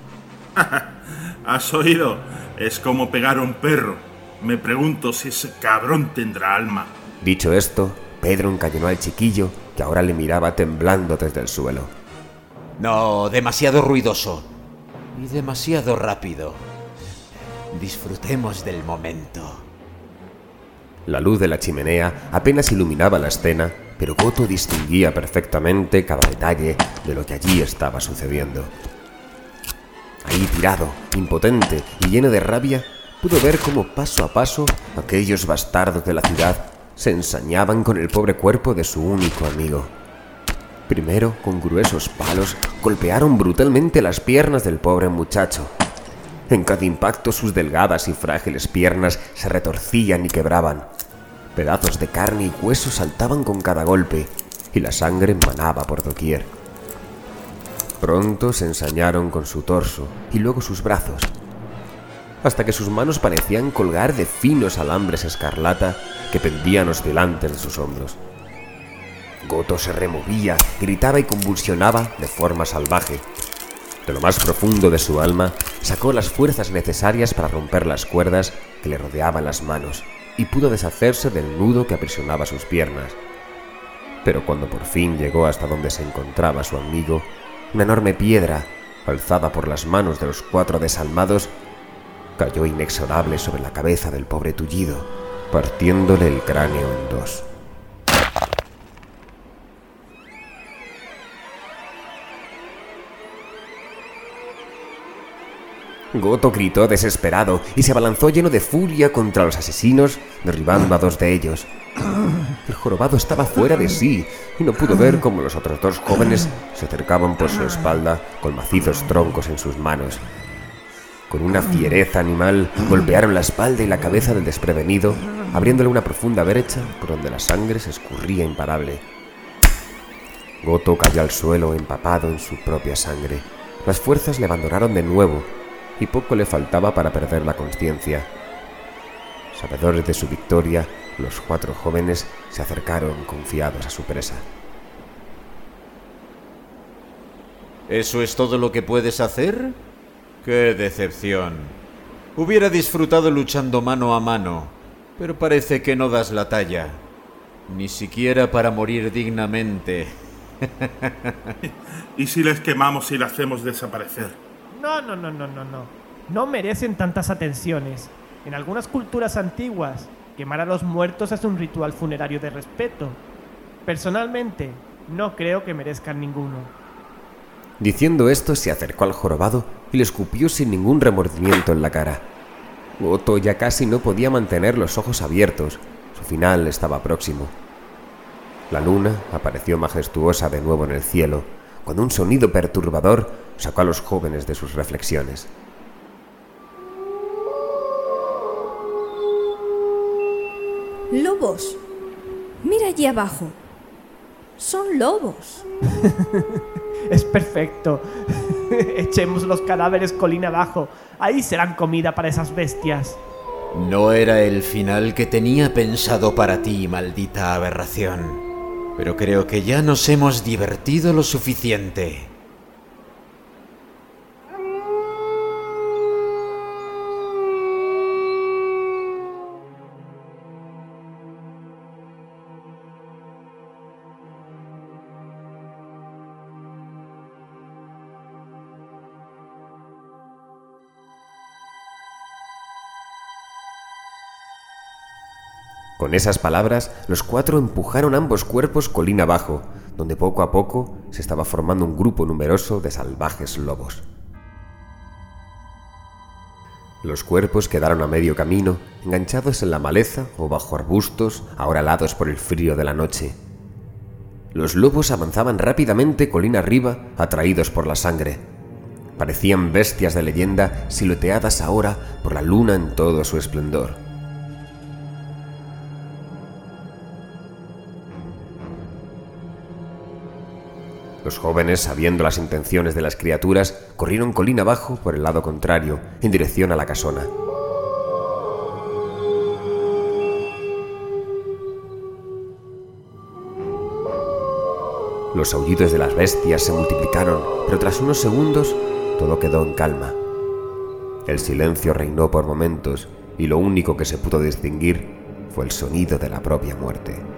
¿Has oído? Es como pegar a un perro. Me pregunto si ese cabrón tendrá alma. Dicho esto, Pedro encañonó al chiquillo, que ahora le miraba temblando desde el suelo. No, demasiado ruidoso. Y demasiado rápido. Disfrutemos del momento. La luz de la chimenea apenas iluminaba la escena, pero Goto distinguía perfectamente cada detalle de lo que allí estaba sucediendo. Ahí tirado, impotente y lleno de rabia, pudo ver cómo paso a paso aquellos bastardos de la ciudad se ensañaban con el pobre cuerpo de su único amigo. Primero, con gruesos palos, golpearon brutalmente las piernas del pobre muchacho. En cada impacto sus delgadas y frágiles piernas se retorcían y quebraban. Pedazos de carne y hueso saltaban con cada golpe, y la sangre manaba por doquier. Pronto se ensañaron con su torso y luego sus brazos, hasta que sus manos parecían colgar de finos alambres escarlata que pendían oscilantes de sus hombros. Goto se removía, gritaba y convulsionaba de forma salvaje. De lo más profundo de su alma, sacó las fuerzas necesarias para romper las cuerdas que le rodeaban las manos y pudo deshacerse del nudo que aprisionaba sus piernas. Pero cuando por fin llegó hasta donde se encontraba su amigo, una enorme piedra, alzada por las manos de los cuatro desalmados, cayó inexorable sobre la cabeza del pobre tullido, partiéndole el cráneo en dos. Goto gritó desesperado y se abalanzó lleno de furia contra los asesinos, derribando a dos de ellos. El jorobado estaba fuera de sí y no pudo ver cómo los otros dos jóvenes se acercaban por su espalda con macizos troncos en sus manos. Con una fiereza animal golpearon la espalda y la cabeza del desprevenido, abriéndole una profunda brecha por donde la sangre se escurría imparable. Goto cayó al suelo empapado en su propia sangre. Las fuerzas le abandonaron de nuevo y poco le faltaba para perder la conciencia. Sabedores de su victoria, los cuatro jóvenes se acercaron confiados a su presa. ¿Eso es todo lo que puedes hacer? ¡Qué decepción! Hubiera disfrutado luchando mano a mano, pero parece que no das la talla. Ni siquiera para morir dignamente. ¿Y si les quemamos y les hacemos desaparecer? No, no, no, no, no, no. No merecen tantas atenciones. En algunas culturas antiguas, quemar a los muertos es un ritual funerario de respeto. Personalmente, no creo que merezcan ninguno. Diciendo esto, se acercó al jorobado y le escupió sin ningún remordimiento en la cara. Goto ya casi no podía mantener los ojos abiertos. Su final estaba próximo. La luna apareció majestuosa de nuevo en el cielo, cuando un sonido perturbador sacó a los jóvenes de sus reflexiones. ¡Lobos! Mira allí abajo. Son lobos. Es perfecto. Echemos los cadáveres colina abajo. Ahí serán comida para esas bestias. No era el final que tenía pensado para ti, maldita aberración. Pero creo que ya nos hemos divertido lo suficiente. Con esas palabras, los cuatro empujaron ambos cuerpos colina abajo, donde poco a poco se estaba formando un grupo numeroso de salvajes lobos. Los cuerpos quedaron a medio camino, enganchados en la maleza o bajo arbustos, ahora helados por el frío de la noche. Los lobos avanzaban rápidamente colina arriba, atraídos por la sangre. Parecían bestias de leyenda, silueteadas ahora por la luna en todo su esplendor. Los jóvenes, sabiendo las intenciones de las criaturas, corrieron colina abajo por el lado contrario, en dirección a la casona. Los aullidos de las bestias se multiplicaron, pero tras unos segundos todo quedó en calma. El silencio reinó por momentos y lo único que se pudo distinguir fue el sonido de la propia muerte.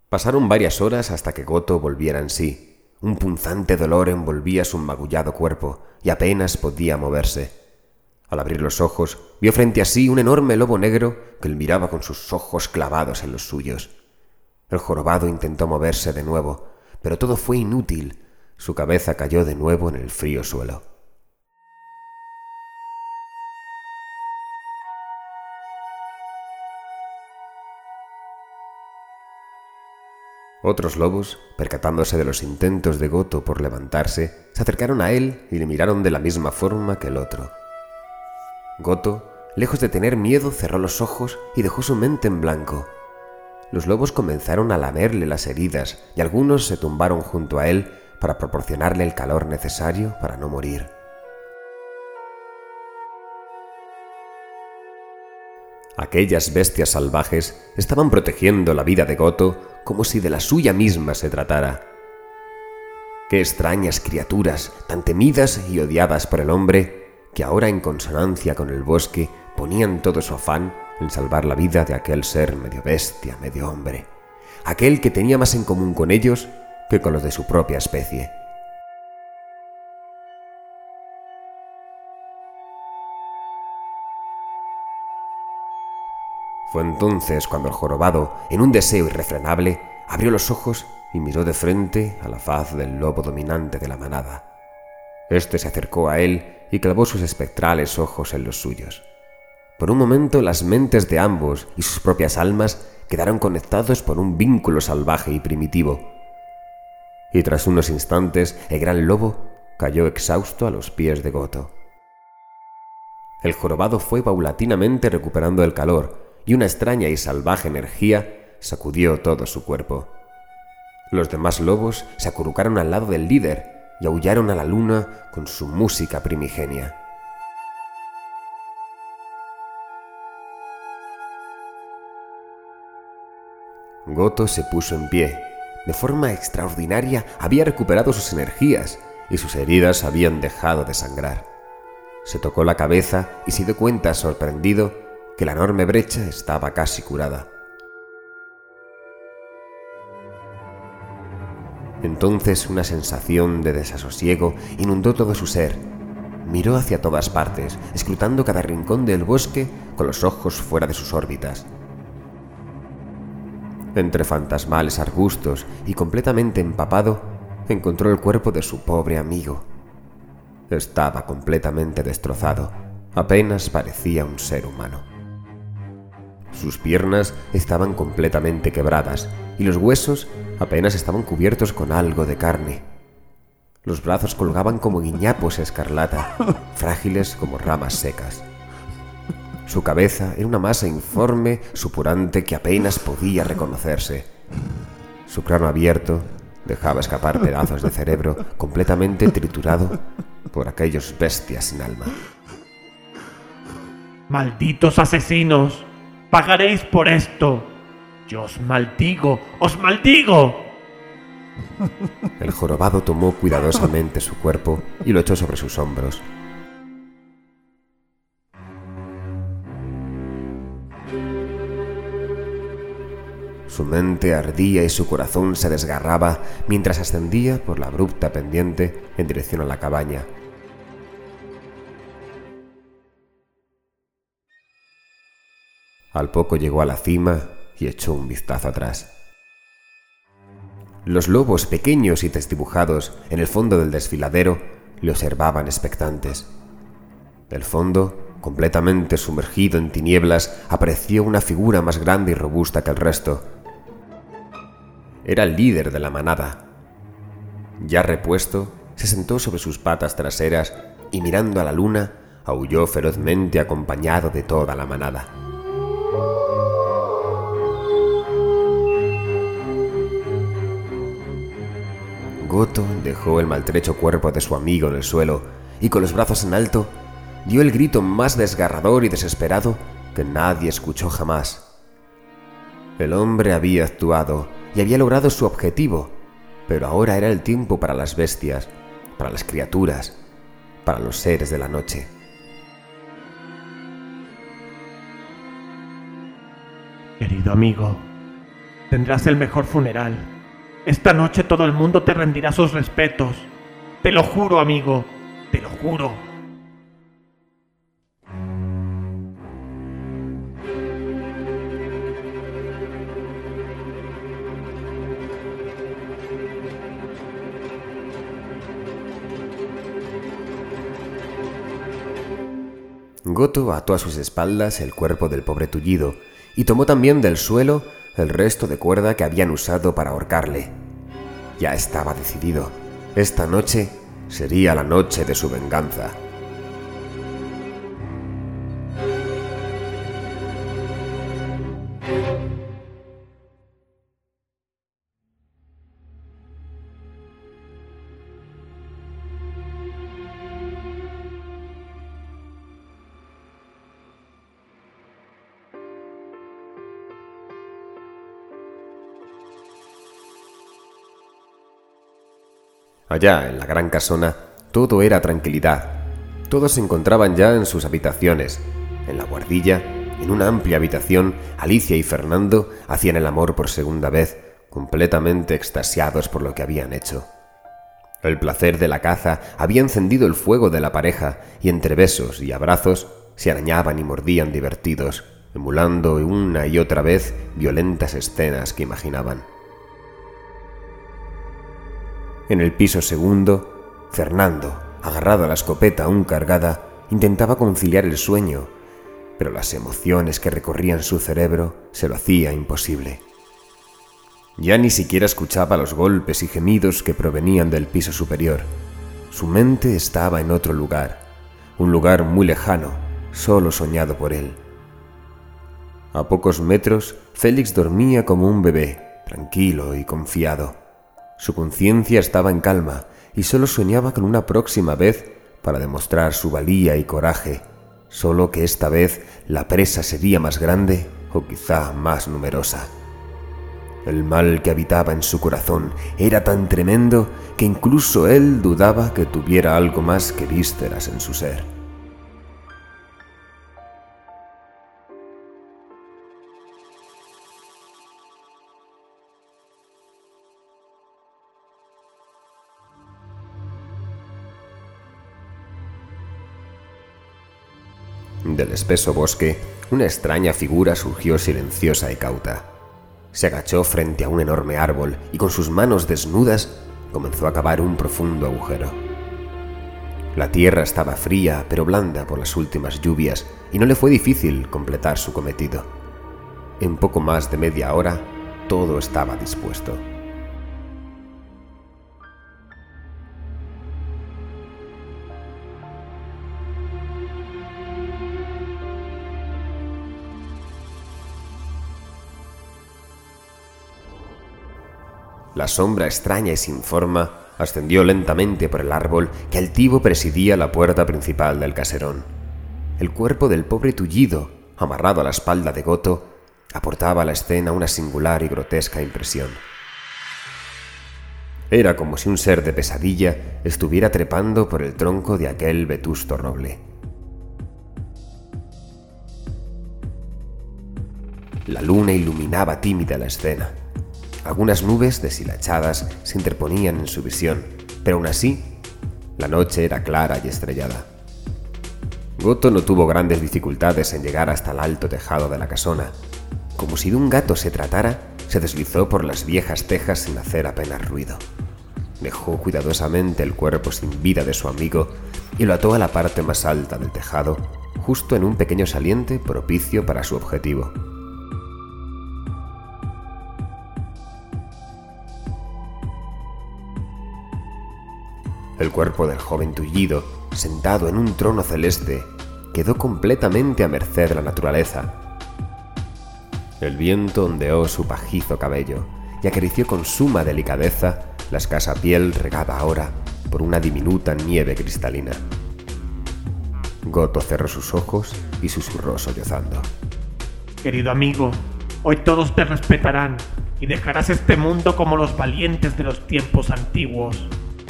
Pasaron varias horas hasta que Goto volviera en sí. Un punzante dolor envolvía su magullado cuerpo y apenas podía moverse. Al abrir los ojos, vio frente a sí un enorme lobo negro que le miraba con sus ojos clavados en los suyos. El jorobado intentó moverse de nuevo, pero todo fue inútil. Su cabeza cayó de nuevo en el frío suelo. Otros lobos, percatándose de los intentos de Goto por levantarse, se acercaron a él y le miraron de la misma forma que el otro. Goto, lejos de tener miedo, cerró los ojos y dejó su mente en blanco. Los lobos comenzaron a lamerle las heridas y algunos se tumbaron junto a él para proporcionarle el calor necesario para no morir. Aquellas bestias salvajes estaban protegiendo la vida de Goto como si de la suya misma se tratara. Qué extrañas criaturas, tan temidas y odiadas por el hombre, que ahora en consonancia con el bosque ponían todo su afán en salvar la vida de aquel ser medio bestia, medio hombre, aquel que tenía más en común con ellos que con los de su propia especie. Fue entonces cuando el jorobado, en un deseo irrefrenable, abrió los ojos y miró de frente a la faz del lobo dominante de la manada. Este se acercó a él y clavó sus espectrales ojos en los suyos. Por un momento las mentes de ambos y sus propias almas quedaron conectados por un vínculo salvaje y primitivo. Y tras unos instantes el gran lobo cayó exhausto a los pies de Goto. El jorobado fue paulatinamente recuperando el calor y una extraña y salvaje energía sacudió todo su cuerpo. Los demás lobos se acurrucaron al lado del líder y aullaron a la luna con su música primigenia. Goto se puso en pie. De forma extraordinaria había recuperado sus energías y sus heridas habían dejado de sangrar. Se tocó la cabeza y se dio cuenta, sorprendido, que la enorme brecha estaba casi curada. Entonces una sensación de desasosiego inundó todo su ser. Miró hacia todas partes, escrutando cada rincón del bosque con los ojos fuera de sus órbitas. Entre fantasmales arbustos y completamente empapado, encontró el cuerpo de su pobre amigo. Estaba completamente destrozado, apenas parecía un ser humano. Sus piernas estaban completamente quebradas y los huesos apenas estaban cubiertos con algo de carne. Los brazos colgaban como guiñapos escarlata, frágiles como ramas secas. Su cabeza era una masa informe, supurante, que apenas podía reconocerse. Su cráneo abierto dejaba escapar pedazos de cerebro completamente triturado por aquellos bestias sin alma. ¡Malditos asesinos! ¡Pagaréis por esto! ¡Yo os maldigo! ¡Os maldigo! El jorobado tomó cuidadosamente su cuerpo y lo echó sobre sus hombros. Su mente ardía y su corazón se desgarraba mientras ascendía por la abrupta pendiente en dirección a la cabaña. Al poco llegó a la cima y echó un vistazo atrás. Los lobos pequeños y desdibujados en el fondo del desfiladero le observaban expectantes. Del fondo, completamente sumergido en tinieblas, apareció una figura más grande y robusta que el resto. Era el líder de la manada. Ya repuesto, se sentó sobre sus patas traseras y mirando a la luna, aulló ferozmente acompañado de toda la manada. Goto dejó el maltrecho cuerpo de su amigo en el suelo y con los brazos en alto dio el grito más desgarrador y desesperado que nadie escuchó jamás. El hombre había actuado y había logrado su objetivo, pero ahora era el tiempo para las bestias, para las criaturas, para los seres de la noche. Querido amigo, Tendrás el mejor funeral. Esta noche todo el mundo te rendirá sus respetos. Te lo juro, amigo. Te lo juro. Goto ató a sus espaldas el cuerpo del pobre tullido y tomó también del suelo el resto de cuerda que habían usado para ahorcarle. Ya estaba decidido. Esta noche sería la noche de su venganza. Allá, en la gran casona, todo era tranquilidad. Todos se encontraban ya en sus habitaciones. En la buhardilla, en una amplia habitación, Alicia y Fernando hacían el amor por segunda vez, completamente extasiados por lo que habían hecho. El placer de la caza había encendido el fuego de la pareja, y entre besos y abrazos se arañaban y mordían divertidos, emulando una y otra vez violentas escenas que imaginaban. En el piso segundo, Fernando, agarrado a la escopeta aún cargada, intentaba conciliar el sueño, pero las emociones que recorrían su cerebro se lo hacía imposible. Ya ni siquiera escuchaba los golpes y gemidos que provenían del piso superior. Su mente estaba en otro lugar, un lugar muy lejano, solo soñado por él. A pocos metros, Félix dormía como un bebé, tranquilo y confiado. Su conciencia estaba en calma y solo soñaba con una próxima vez para demostrar su valía y coraje, solo que esta vez la presa sería más grande o quizá más numerosa. El mal que habitaba en su corazón era tan tremendo que incluso él dudaba que tuviera algo más que vísceras en su ser. Del espeso bosque, una extraña figura surgió silenciosa y cauta. Se agachó frente a un enorme árbol y con sus manos desnudas comenzó a cavar un profundo agujero. La tierra estaba fría pero blanda por las últimas lluvias y no le fue difícil completar su cometido. En poco más de media hora, todo estaba dispuesto. La sombra extraña y sin forma ascendió lentamente por el árbol que altivo presidía la puerta principal del caserón. El cuerpo del pobre tullido, amarrado a la espalda de Goto, aportaba a la escena una singular y grotesca impresión. Era como si un ser de pesadilla estuviera trepando por el tronco de aquel vetusto roble. La luna iluminaba tímida la escena. Algunas nubes deshilachadas se interponían en su visión, pero aún así, la noche era clara y estrellada. Goto no tuvo grandes dificultades en llegar hasta el alto tejado de la casona. Como si de un gato se tratara, se deslizó por las viejas tejas sin hacer apenas ruido. Dejó cuidadosamente el cuerpo sin vida de su amigo y lo ató a la parte más alta del tejado, justo en un pequeño saliente propicio para su objetivo. El cuerpo del joven tullido, sentado en un trono celeste, quedó completamente a merced de la naturaleza. El viento ondeó su pajizo cabello y acarició con suma delicadeza la escasa piel regada ahora por una diminuta nieve cristalina. Goto cerró sus ojos y susurró sollozando: Querido amigo, hoy todos te respetarán y dejarás este mundo como los valientes de los tiempos antiguos.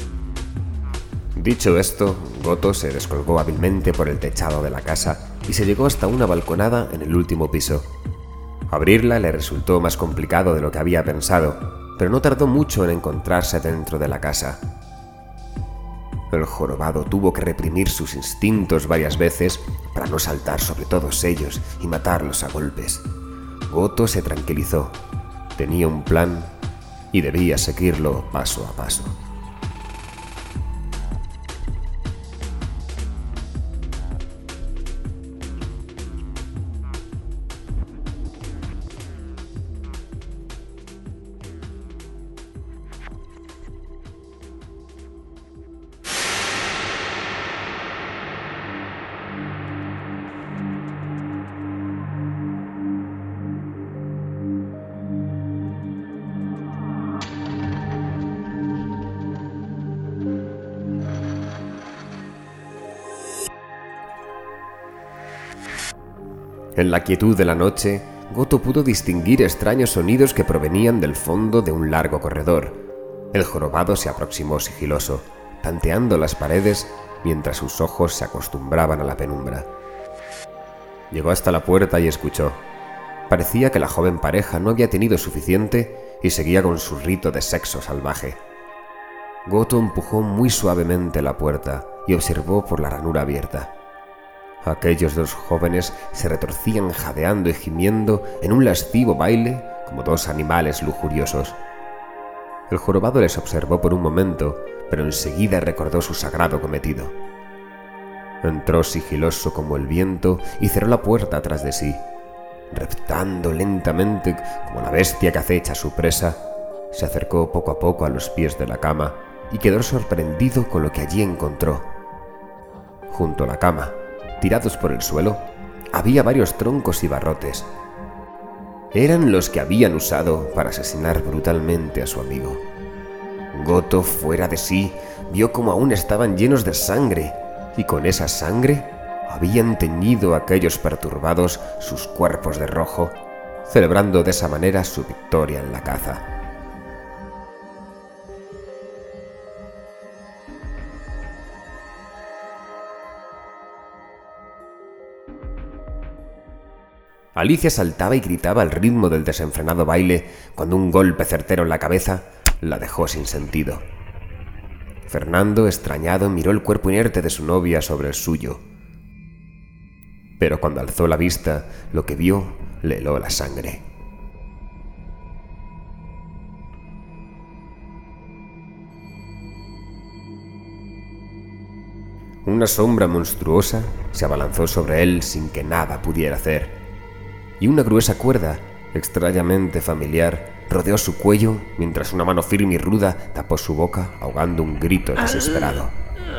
Dicho esto, Goto se descolgó hábilmente por el techado de la casa y se llegó hasta una balconada en el último piso. Abrirla le resultó más complicado de lo que había pensado, pero no tardó mucho en encontrarse dentro de la casa. El jorobado tuvo que reprimir sus instintos varias veces para no saltar sobre todos ellos y matarlos a golpes. Goto se tranquilizó. Tenía un plan y debía seguirlo paso a paso. En la quietud de la noche, Goto pudo distinguir extraños sonidos que provenían del fondo de un largo corredor. El jorobado se aproximó sigiloso, tanteando las paredes mientras sus ojos se acostumbraban a la penumbra. Llegó hasta la puerta y escuchó. Parecía que la joven pareja no había tenido suficiente y seguía con su rito de sexo salvaje. Goto empujó muy suavemente la puerta y observó por la ranura abierta. Aquellos dos jóvenes se retorcían jadeando y gimiendo en un lascivo baile como dos animales lujuriosos. El jorobado les observó por un momento, pero enseguida recordó su sagrado cometido. Entró sigiloso como el viento y cerró la puerta tras de sí. Reptando lentamente como la bestia que acecha a su presa, se acercó poco a poco a los pies de la cama y quedó sorprendido con lo que allí encontró. Junto a la cama, tirados por el suelo, había varios troncos y barrotes. Eran los que habían usado para asesinar brutalmente a su amigo. Goto, fuera de sí, vio como aún estaban llenos de sangre, y con esa sangre habían teñido aquellos perturbados sus cuerpos de rojo, celebrando de esa manera su victoria en la caza. Alicia saltaba y gritaba al ritmo del desenfrenado baile cuando un golpe certero en la cabeza la dejó sin sentido. Fernando, extrañado, miró el cuerpo inerte de su novia sobre el suyo. Pero cuando alzó la vista, lo que vio le heló la sangre. Una sombra monstruosa se abalanzó sobre él sin que nada pudiera hacer. Y una gruesa cuerda, extrañamente familiar, rodeó su cuello mientras una mano firme y ruda tapó su boca, ahogando un grito desesperado.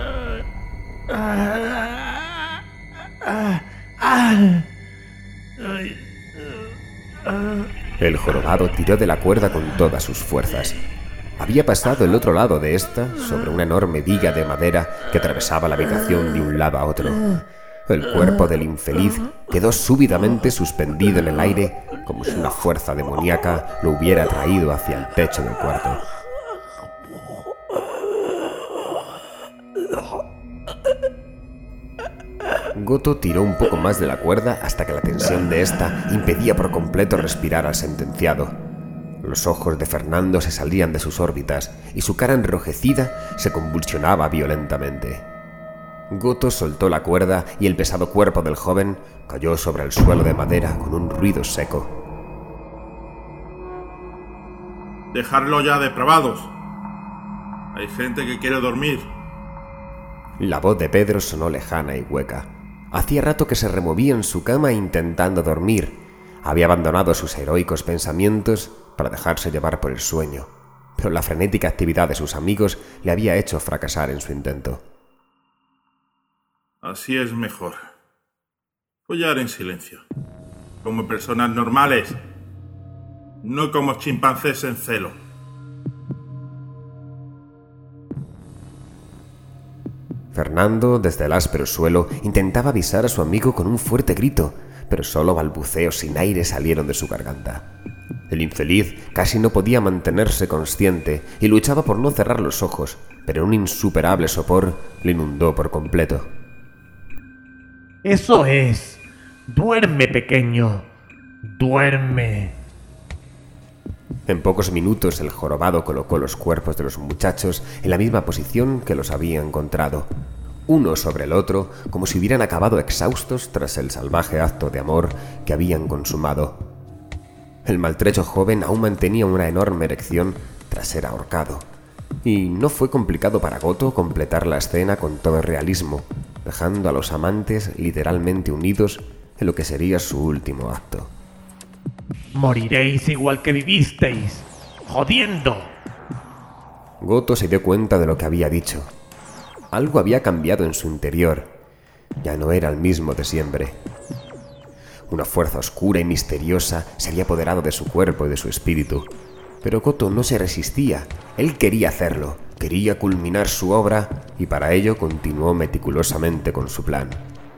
El jorobado tiró de la cuerda con todas sus fuerzas. Había pasado el otro lado de esta sobre una enorme viga de madera que atravesaba la habitación de un lado a otro. El cuerpo del infeliz quedó súbitamente suspendido en el aire como si una fuerza demoníaca lo hubiera traído hacia el techo del cuarto. Goto tiró un poco más de la cuerda hasta que la tensión de esta impedía por completo respirar al sentenciado. Los ojos de Fernando se salían de sus órbitas y su cara enrojecida se convulsionaba violentamente. Goto soltó la cuerda y el pesado cuerpo del joven cayó sobre el suelo de madera con un ruido seco. ¡Dejarlo ya, depravados! Hay gente que quiere dormir. La voz de Pedro sonó lejana y hueca. Hacía rato que se removía en su cama intentando dormir. Había abandonado sus heroicos pensamientos para dejarse llevar por el sueño, pero la frenética actividad de sus amigos le había hecho fracasar en su intento. Así es mejor. Follar en silencio. Como personas normales. No como chimpancés en celo. Fernando, desde el áspero suelo, intentaba avisar a su amigo con un fuerte grito, pero solo balbuceos sin aire salieron de su garganta. El infeliz casi no podía mantenerse consciente y luchaba por no cerrar los ojos, pero un insuperable sopor le inundó por completo. Eso es. Duerme, pequeño. Duerme. En pocos minutos el jorobado colocó los cuerpos de los muchachos en la misma posición que los había encontrado, uno sobre el otro, como si hubieran acabado exhaustos tras el salvaje acto de amor que habían consumado. El maltrecho joven aún mantenía una enorme erección tras ser ahorcado, y no fue complicado para Goto completar la escena con todo realismo, dejando a los amantes literalmente unidos en lo que sería su último acto. Moriréis igual que vivisteis, jodiendo. Goto se dio cuenta de lo que había dicho. Algo había cambiado en su interior. Ya no era el mismo de siempre. Una fuerza oscura y misteriosa se había apoderado de su cuerpo y de su espíritu. Pero Goto no se resistía. Él quería hacerlo, quería culminar su obra y para ello continuó meticulosamente con su plan.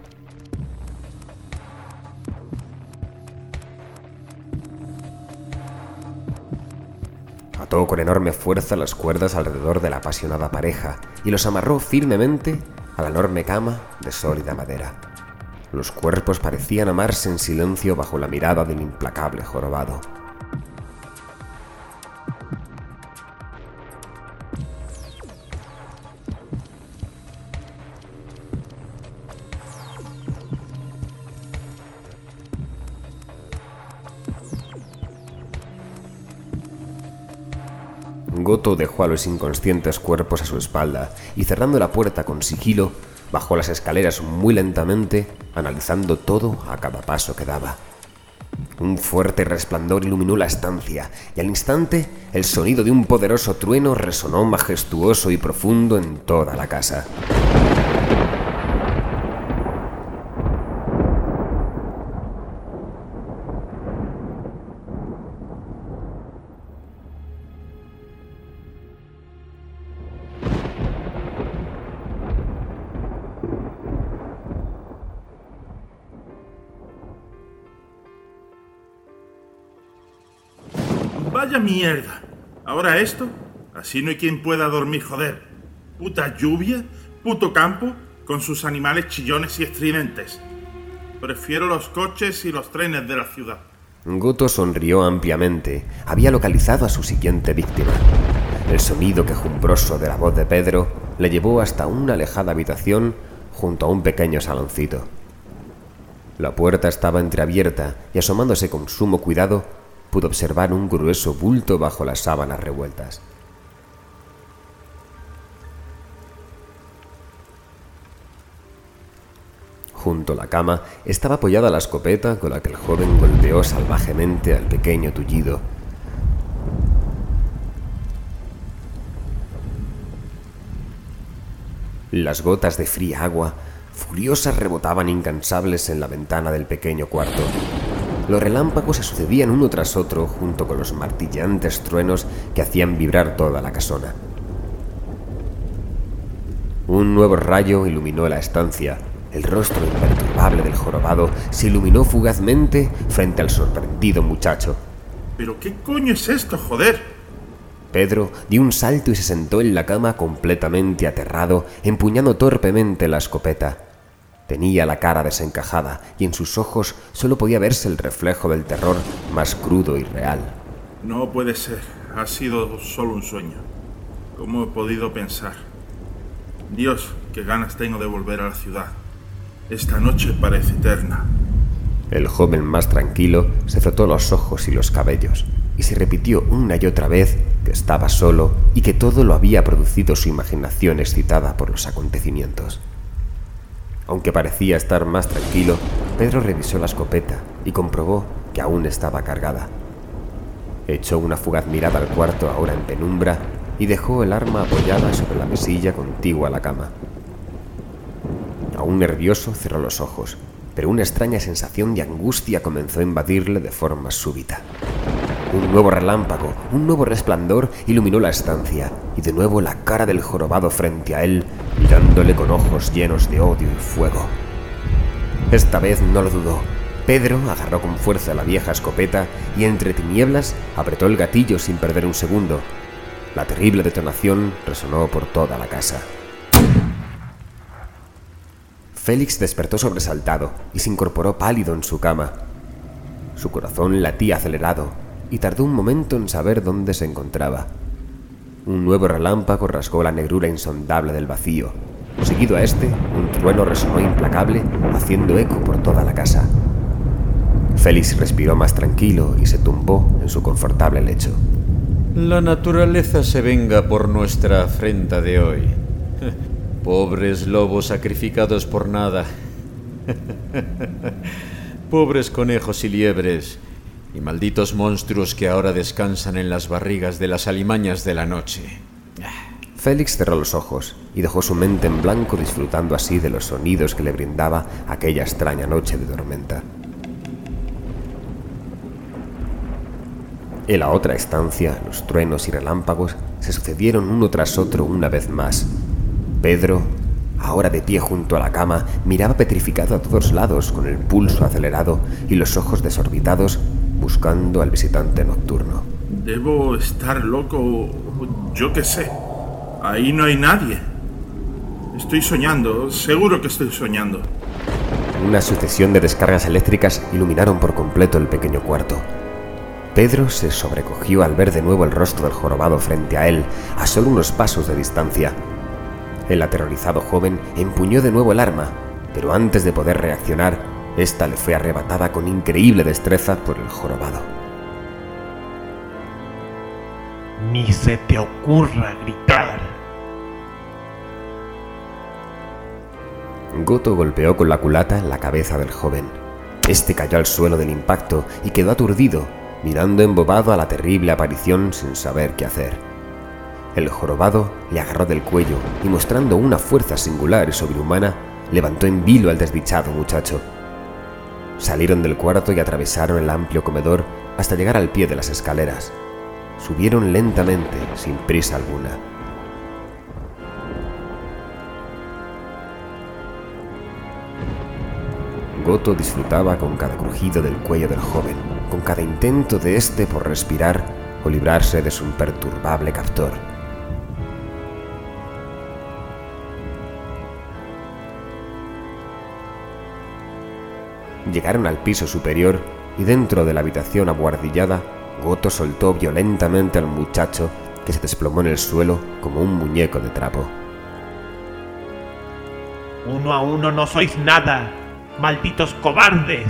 Ató con enorme fuerza las cuerdas alrededor de la apasionada pareja y los amarró firmemente a la enorme cama de sólida madera. Los cuerpos parecían amarse en silencio bajo la mirada del implacable jorobado. Goto dejó a los inconscientes cuerpos a su espalda y cerrando la puerta con sigilo, bajó las escaleras muy lentamente, analizando todo a cada paso que daba. Un fuerte resplandor iluminó la estancia y al instante el sonido de un poderoso trueno resonó majestuoso y profundo en toda la casa. Vaya mierda. ¿Ahora esto? Así no hay quien pueda dormir, joder. Puta lluvia, puto campo, con sus animales chillones y estridentes. Prefiero los coches y los trenes de la ciudad. Goto sonrió ampliamente. Había localizado a su siguiente víctima. El sonido quejumbroso de la voz de Pedro le llevó hasta una alejada habitación junto a un pequeño saloncito. La puerta estaba entreabierta y asomándose con sumo cuidado, pudo observar un grueso bulto bajo las sábanas revueltas. Junto a la cama estaba apoyada la escopeta con la que el joven golpeó salvajemente al pequeño tullido. Las gotas de fría agua, furiosas, rebotaban incansables en la ventana del pequeño cuarto. Los relámpagos se sucedían uno tras otro junto con los martillantes truenos que hacían vibrar toda la casona. Un nuevo rayo iluminó la estancia. El rostro imperturbable del jorobado se iluminó fugazmente frente al sorprendido muchacho. ¿Pero qué coño es esto, joder? Pedro dio un salto y se sentó en la cama completamente aterrado, empuñando torpemente la escopeta. Tenía la cara desencajada y en sus ojos solo podía verse el reflejo del terror más crudo y real. No puede ser. Ha sido solo un sueño. ¿Cómo he podido pensar? Dios, qué ganas tengo de volver a la ciudad. Esta noche parece eterna. El joven más tranquilo se frotó los ojos y los cabellos y se repitió una y otra vez que estaba solo y que todo lo había producido su imaginación excitada por los acontecimientos. Aunque parecía estar más tranquilo, Pedro revisó la escopeta y comprobó que aún estaba cargada. Echó una fugaz mirada al cuarto ahora en penumbra y dejó el arma apoyada sobre la mesilla contigua a la cama. Aún nervioso, cerró los ojos, pero una extraña sensación de angustia comenzó a invadirle de forma súbita. Un nuevo relámpago, un nuevo resplandor iluminó la estancia, y de nuevo la cara del jorobado frente a él, mirándole con ojos llenos de odio y fuego. Esta vez no lo dudó. Pedro agarró con fuerza la vieja escopeta y entre tinieblas apretó el gatillo sin perder un segundo. La terrible detonación resonó por toda la casa. Félix despertó sobresaltado y se incorporó pálido en su cama. Su corazón latía acelerado y tardó un momento en saber dónde se encontraba. Un nuevo relámpago rasgó la negrura insondable del vacío. Seguido a este, un trueno resonó implacable, haciendo eco por toda la casa. Félix respiró más tranquilo y se tumbó en su confortable lecho. La naturaleza se venga por nuestra afrenta de hoy. Pobres lobos sacrificados por nada. Pobres conejos y liebres. Y malditos monstruos que ahora descansan en las barrigas de las alimañas de la noche. Félix cerró los ojos y dejó su mente en blanco, disfrutando así de los sonidos que le brindaba aquella extraña noche de tormenta. En la otra estancia, los truenos y relámpagos se sucedieron uno tras otro una vez más. Pedro, ahora de pie junto a la cama, miraba petrificado a todos lados, con el pulso acelerado y los ojos desorbitados, buscando al visitante nocturno. Debo estar loco, yo qué sé. Ahí no hay nadie. Estoy soñando, seguro que estoy soñando. Una sucesión de descargas eléctricas iluminaron por completo el pequeño cuarto. Pedro se sobrecogió al ver de nuevo el rostro del jorobado frente a él, a solo unos pasos de distancia. El aterrorizado joven empuñó de nuevo el arma, pero antes de poder reaccionar, ésta le fue arrebatada con increíble destreza por el jorobado. Ni se te ocurra gritar. Goto golpeó con la culata en la cabeza del joven. Este cayó al suelo del impacto y quedó aturdido, mirando embobado a la terrible aparición sin saber qué hacer. El jorobado le agarró del cuello y, mostrando una fuerza singular y sobrehumana, levantó en vilo al desdichado muchacho. Salieron del cuarto y atravesaron el amplio comedor hasta llegar al pie de las escaleras. Subieron lentamente, sin prisa alguna. Goto disfrutaba con cada crujido del cuello del joven, con cada intento de éste por respirar o librarse de su imperturbable captor. Llegaron al piso superior y dentro de la habitación abuhardillada, Goto soltó violentamente al muchacho, que se desplomó en el suelo como un muñeco de trapo. Uno a uno no sois nada, malditos cobardes.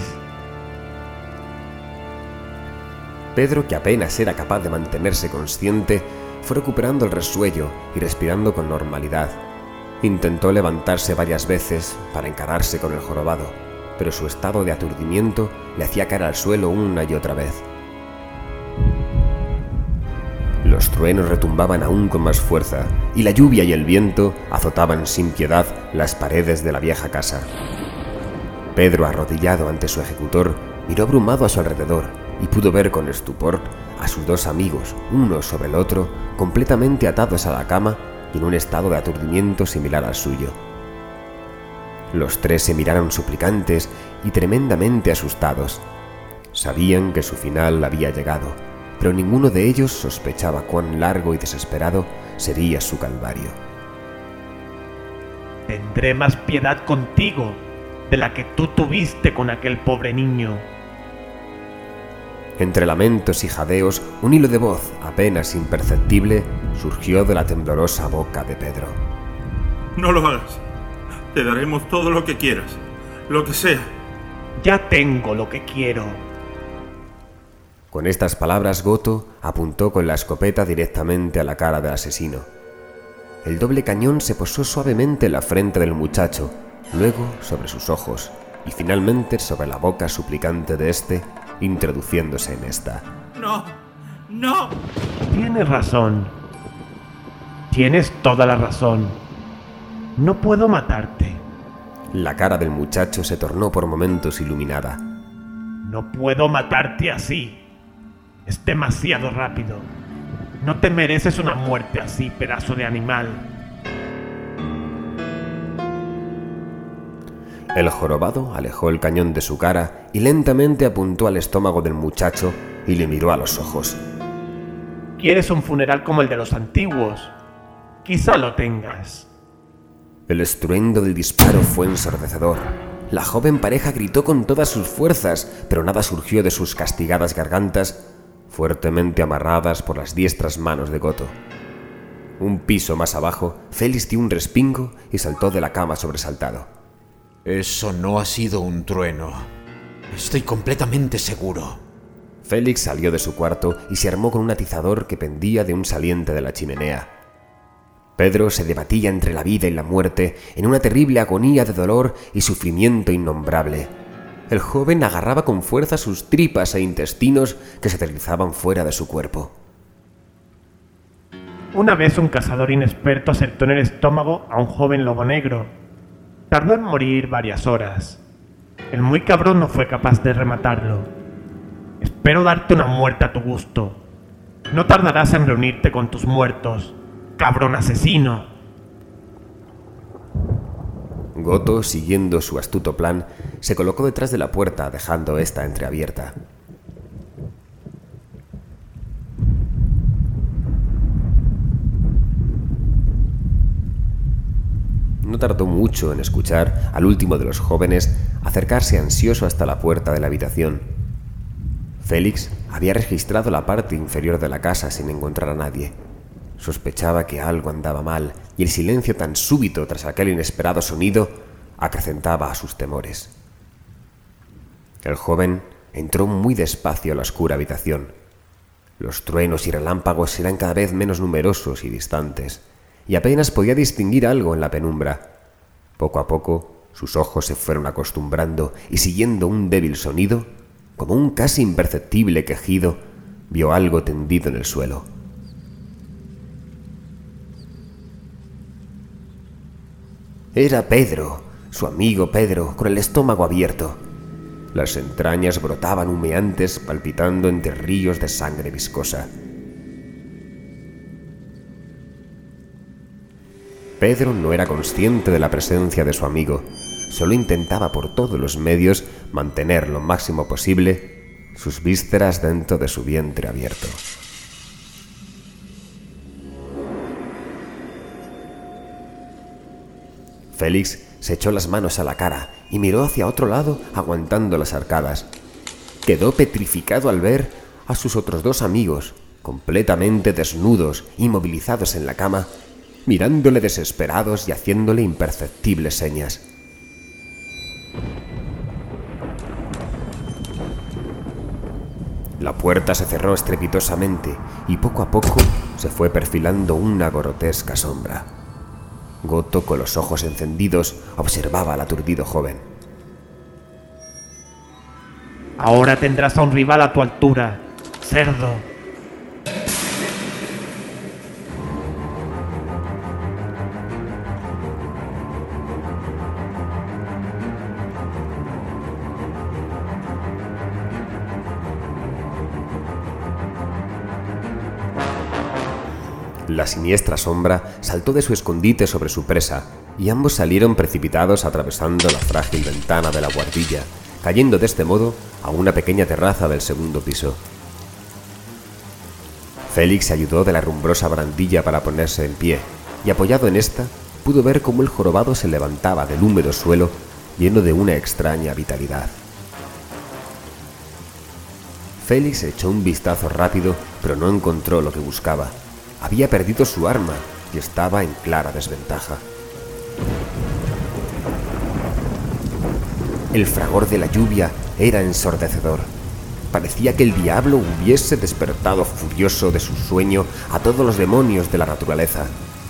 Pedro, que apenas era capaz de mantenerse consciente, fue recuperando el resuello y respirando con normalidad. Intentó levantarse varias veces para encararse con el jorobado, pero su estado de aturdimiento le hacía caer al suelo una y otra vez. Los truenos retumbaban aún con más fuerza, y la lluvia y el viento azotaban sin piedad las paredes de la vieja casa. Pedro, arrodillado ante su ejecutor, miró abrumado a su alrededor y pudo ver con estupor a sus dos amigos, uno sobre el otro, completamente atados a la cama y en un estado de aturdimiento similar al suyo. Los tres se miraron suplicantes y tremendamente asustados. Sabían que su final había llegado, pero ninguno de ellos sospechaba cuán largo y desesperado sería su calvario. Tendré más piedad contigo de la que tú tuviste con aquel pobre niño. Entre lamentos y jadeos, un hilo de voz apenas imperceptible surgió de la temblorosa boca de Pedro. No lo hagas. Te daremos todo lo que quieras, lo que sea. Ya tengo lo que quiero. Con estas palabras, Goto apuntó con la escopeta directamente a la cara del asesino. El doble cañón se posó suavemente en la frente del muchacho, luego sobre sus ojos y finalmente sobre la boca suplicante de éste, introduciéndose en esta. ¡No! ¡No! Tienes razón. Tienes toda la razón. No puedo matarte. La cara del muchacho se tornó por momentos iluminada. No puedo matarte así. Es demasiado rápido. No te mereces una muerte así, pedazo de animal. El jorobado alejó el cañón de su cara y lentamente apuntó al estómago del muchacho y le miró a los ojos. ¿Quieres un funeral como el de los antiguos? Quizá lo tengas. El estruendo del disparo fue ensordecedor La joven pareja gritó con todas sus fuerzas, pero nada surgió de sus castigadas gargantas, fuertemente amarradas por las diestras manos de Goto. Un piso más abajo, Félix dio un respingo y saltó de la cama sobresaltado. Eso no ha sido un trueno. Estoy completamente seguro. Félix salió de su cuarto y se armó con un atizador que pendía de un saliente de la chimenea. Pedro se debatía entre la vida y la muerte en una terrible agonía de dolor y sufrimiento innombrable. El joven agarraba con fuerza sus tripas e intestinos que se deslizaban fuera de su cuerpo. Una vez un cazador inexperto acertó en el estómago a un joven lobo negro. Tardó en morir varias horas. El muy cabrón no fue capaz de rematarlo. Espero darte una muerte a tu gusto. No tardarás en reunirte con tus muertos, cabrón asesino. Goto, siguiendo su astuto plan, se colocó detrás de la puerta, dejando esta entreabierta. No tardó mucho en escuchar al último de los jóvenes acercarse ansioso hasta la puerta de la habitación. Félix había registrado la parte inferior de la casa sin encontrar a nadie. Sospechaba que algo andaba mal y el silencio tan súbito tras aquel inesperado sonido acrecentaba a sus temores. El joven entró muy despacio a la oscura habitación. Los truenos y relámpagos eran cada vez menos numerosos y distantes, y apenas podía distinguir algo en la penumbra. Poco a poco, sus ojos se fueron acostumbrando y siguiendo un débil sonido, como un casi imperceptible quejido, vio algo tendido en el suelo. Era Pedro, su amigo Pedro, con el estómago abierto. Las entrañas brotaban humeantes, palpitando entre ríos de sangre viscosa. Pedro no era consciente de la presencia de su amigo, solo intentaba por todos los medios mantener lo máximo posible sus vísceras dentro de su vientre abierto. Félix se echó las manos a la cara y miró hacia otro lado aguantando las arcadas. Quedó petrificado al ver a sus otros dos amigos, completamente desnudos, inmovilizados en la cama, mirándole desesperados y haciéndole imperceptibles señas. La puerta se cerró estrepitosamente y poco a poco se fue perfilando una grotesca sombra. Goto, con los ojos encendidos, observaba al aturdido joven. Ahora tendrás a un rival a tu altura, cerdo. La siniestra sombra saltó de su escondite sobre su presa, y ambos salieron precipitados atravesando la frágil ventana de la buhardilla, cayendo de este modo a una pequeña terraza del segundo piso. Félix se ayudó de la rumbrosa barandilla para ponerse en pie, y apoyado en esta, pudo ver cómo el jorobado se levantaba del húmedo suelo, lleno de una extraña vitalidad. Félix echó un vistazo rápido, pero no encontró lo que buscaba. Había perdido su arma y estaba en clara desventaja. El fragor de la lluvia era ensordecedor. Parecía que el diablo hubiese despertado furioso de su sueño a todos los demonios de la naturaleza.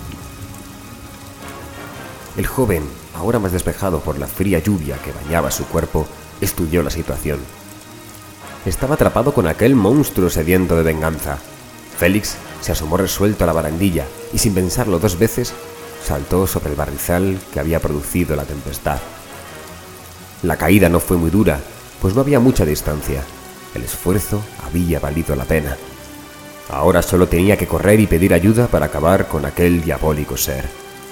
El joven, ahora más despejado por la fría lluvia que bañaba su cuerpo, estudió la situación. Estaba atrapado con aquel monstruo sediento de venganza. Félix se asomó resuelto a la barandilla y, sin pensarlo dos veces, saltó sobre el barrizal que había producido la tempestad. La caída no fue muy dura, pues no había mucha distancia. El esfuerzo había valido la pena. Ahora solo tenía que correr y pedir ayuda para acabar con aquel diabólico ser.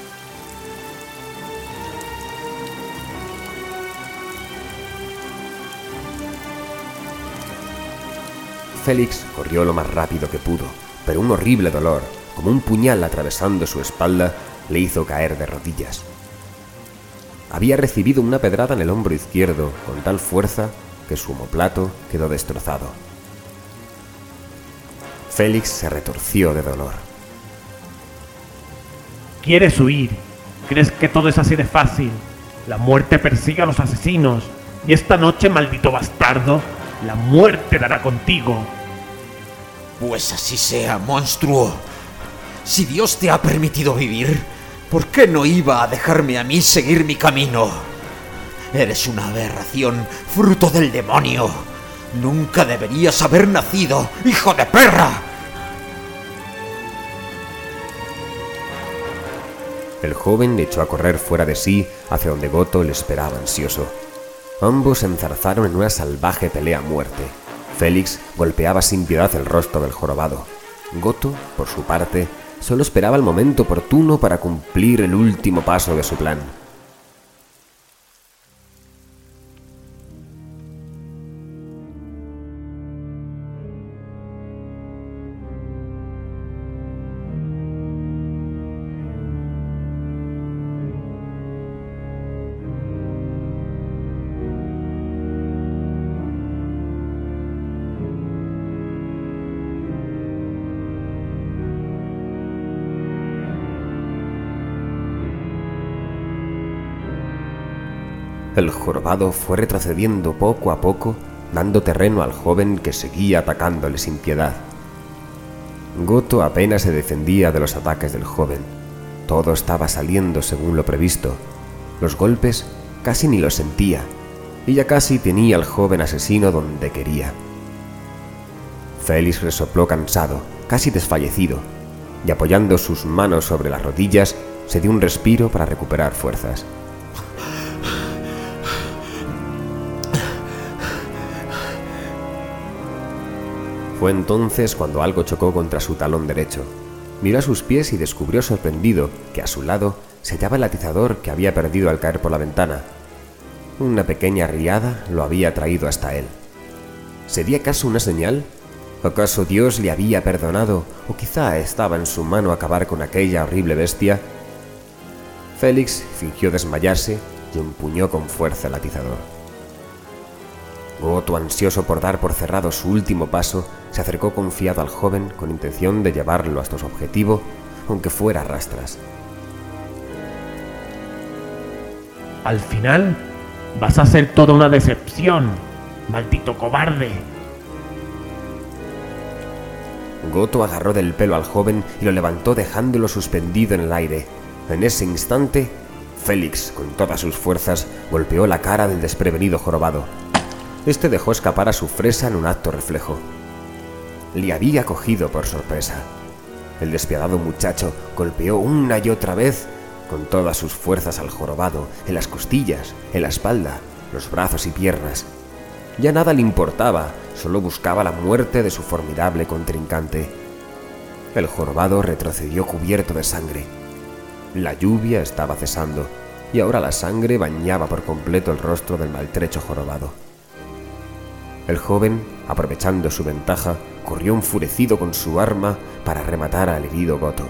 Félix corrió lo más rápido que pudo, pero un horrible dolor, como un puñal atravesando su espalda, le hizo caer de rodillas. había recibido una pedrada en el hombro izquierdo con tal fuerza que su omoplato quedó destrozado. Félix se retorció de dolor. ¿Quieres huir? ¿Crees que todo es así de fácil? La muerte persigue a los asesinos, y esta noche, maldito bastardo, la muerte dará contigo. Pues así sea, monstruo. Si Dios te ha permitido vivir, ¿por qué no iba a dejarme a mí seguir mi camino? Eres una aberración, fruto del demonio. Nunca deberías haber nacido, hijo de perra. El joven echó a correr fuera de sí hacia donde Goto le esperaba ansioso. Ambos se enzarzaron en una salvaje pelea a muerte. Félix golpeaba sin piedad el rostro del jorobado. Goto, por su parte, solo esperaba el momento oportuno para cumplir el último paso de su plan. El jorobado fue retrocediendo poco a poco, dando terreno al joven que seguía atacándole sin piedad. Goto apenas se defendía de los ataques del joven. Todo estaba saliendo según lo previsto. Los golpes casi ni los sentía, y ya casi tenía al joven asesino donde quería. Félix resopló cansado, casi desfallecido, y apoyando sus manos sobre las rodillas, se dio un respiro para recuperar fuerzas. Fue entonces cuando algo chocó contra su talón derecho. Miró a sus pies y descubrió sorprendido que a su lado se hallaba el atizador que había perdido al caer por la ventana. Una pequeña riada lo había traído hasta él. ¿Sería acaso una señal? ¿Acaso Dios le había perdonado o quizá estaba en su mano acabar con aquella horrible bestia? Félix fingió desmayarse y empuñó con fuerza el atizador. Goto, ansioso por dar por cerrado su último paso, se acercó confiado al joven con intención de llevarlo hasta su objetivo, aunque fuera a rastras. Al final, vas a ser toda una decepción, maldito cobarde. Goto agarró del pelo al joven y lo levantó dejándolo suspendido en el aire. En ese instante, Félix, con todas sus fuerzas, golpeó la cara del desprevenido jorobado. Este dejó escapar a su fresa en un acto reflejo. Le había cogido por sorpresa. El despiadado muchacho golpeó una y otra vez con todas sus fuerzas al jorobado, en las costillas, en la espalda, los brazos y piernas. Ya nada le importaba, solo buscaba la muerte de su formidable contrincante. El jorobado retrocedió cubierto de sangre. La lluvia estaba cesando, y ahora la sangre bañaba por completo el rostro del maltrecho jorobado. El joven, aprovechando su ventaja, corrió enfurecido con su arma para rematar al herido Goto.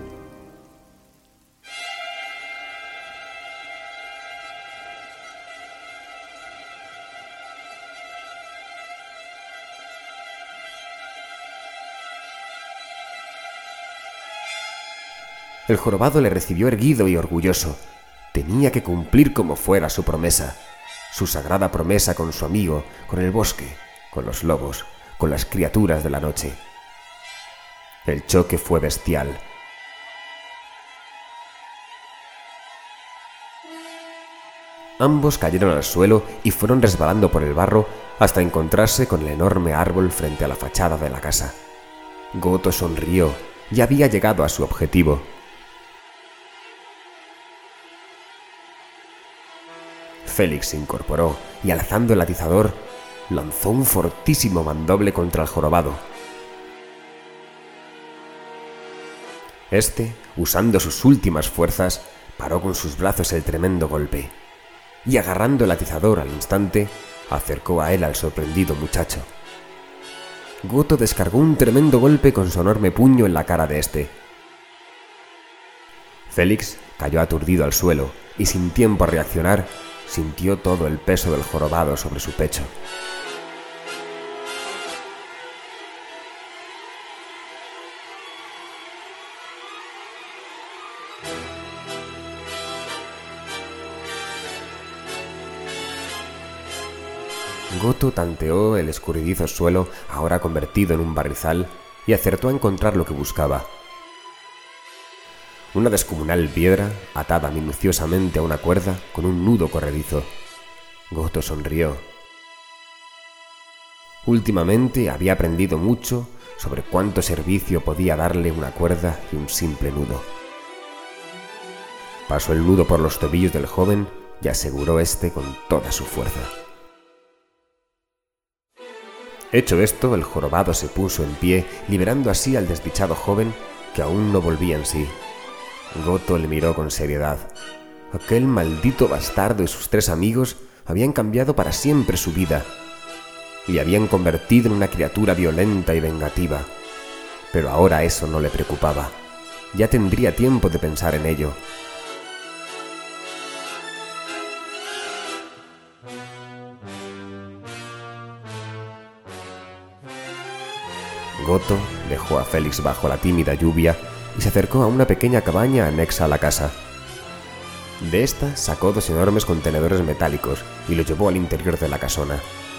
El jorobado le recibió erguido y orgulloso. Tenía que cumplir como fuera su promesa. Su sagrada promesa con su amigo, con el bosque, con los lobos, con las criaturas de la noche. El choque fue bestial. Ambos cayeron al suelo y fueron resbalando por el barro hasta encontrarse con el enorme árbol frente a la fachada de la casa. Goto sonrió, ya había llegado a su objetivo. Félix se incorporó y, alzando el atizador, lanzó un fortísimo mandoble contra el jorobado. Este, usando sus últimas fuerzas, paró con sus brazos el tremendo golpe y, agarrando el atizador al instante, acercó a él al sorprendido muchacho. Goto descargó un tremendo golpe con su enorme puño en la cara de este. Félix cayó aturdido al suelo, y sin tiempo a reaccionar, sintió todo el peso del jorobado sobre su pecho. Goto tanteó el escurridizo suelo, ahora convertido en un barrizal, y acertó a encontrar lo que buscaba. Una descomunal piedra, atada minuciosamente a una cuerda con un nudo corredizo. Goto sonrió. Últimamente había aprendido mucho sobre cuánto servicio podía darle una cuerda y un simple nudo. Pasó el nudo por los tobillos del joven y aseguró éste con toda su fuerza. Hecho esto, el jorobado se puso en pie, liberando así al desdichado joven, que aún no volvía en sí. Goto le miró con seriedad. Aquel maldito bastardo y sus tres amigos habían cambiado para siempre su vida. Le habían convertido en una criatura violenta y vengativa. Pero ahora eso no le preocupaba. Ya tendría tiempo de pensar en ello. Goto dejó a Félix bajo la tímida lluvia y se acercó a una pequeña cabaña anexa a la casa. De esta sacó dos enormes contenedores metálicos y los llevó al interior de la casona.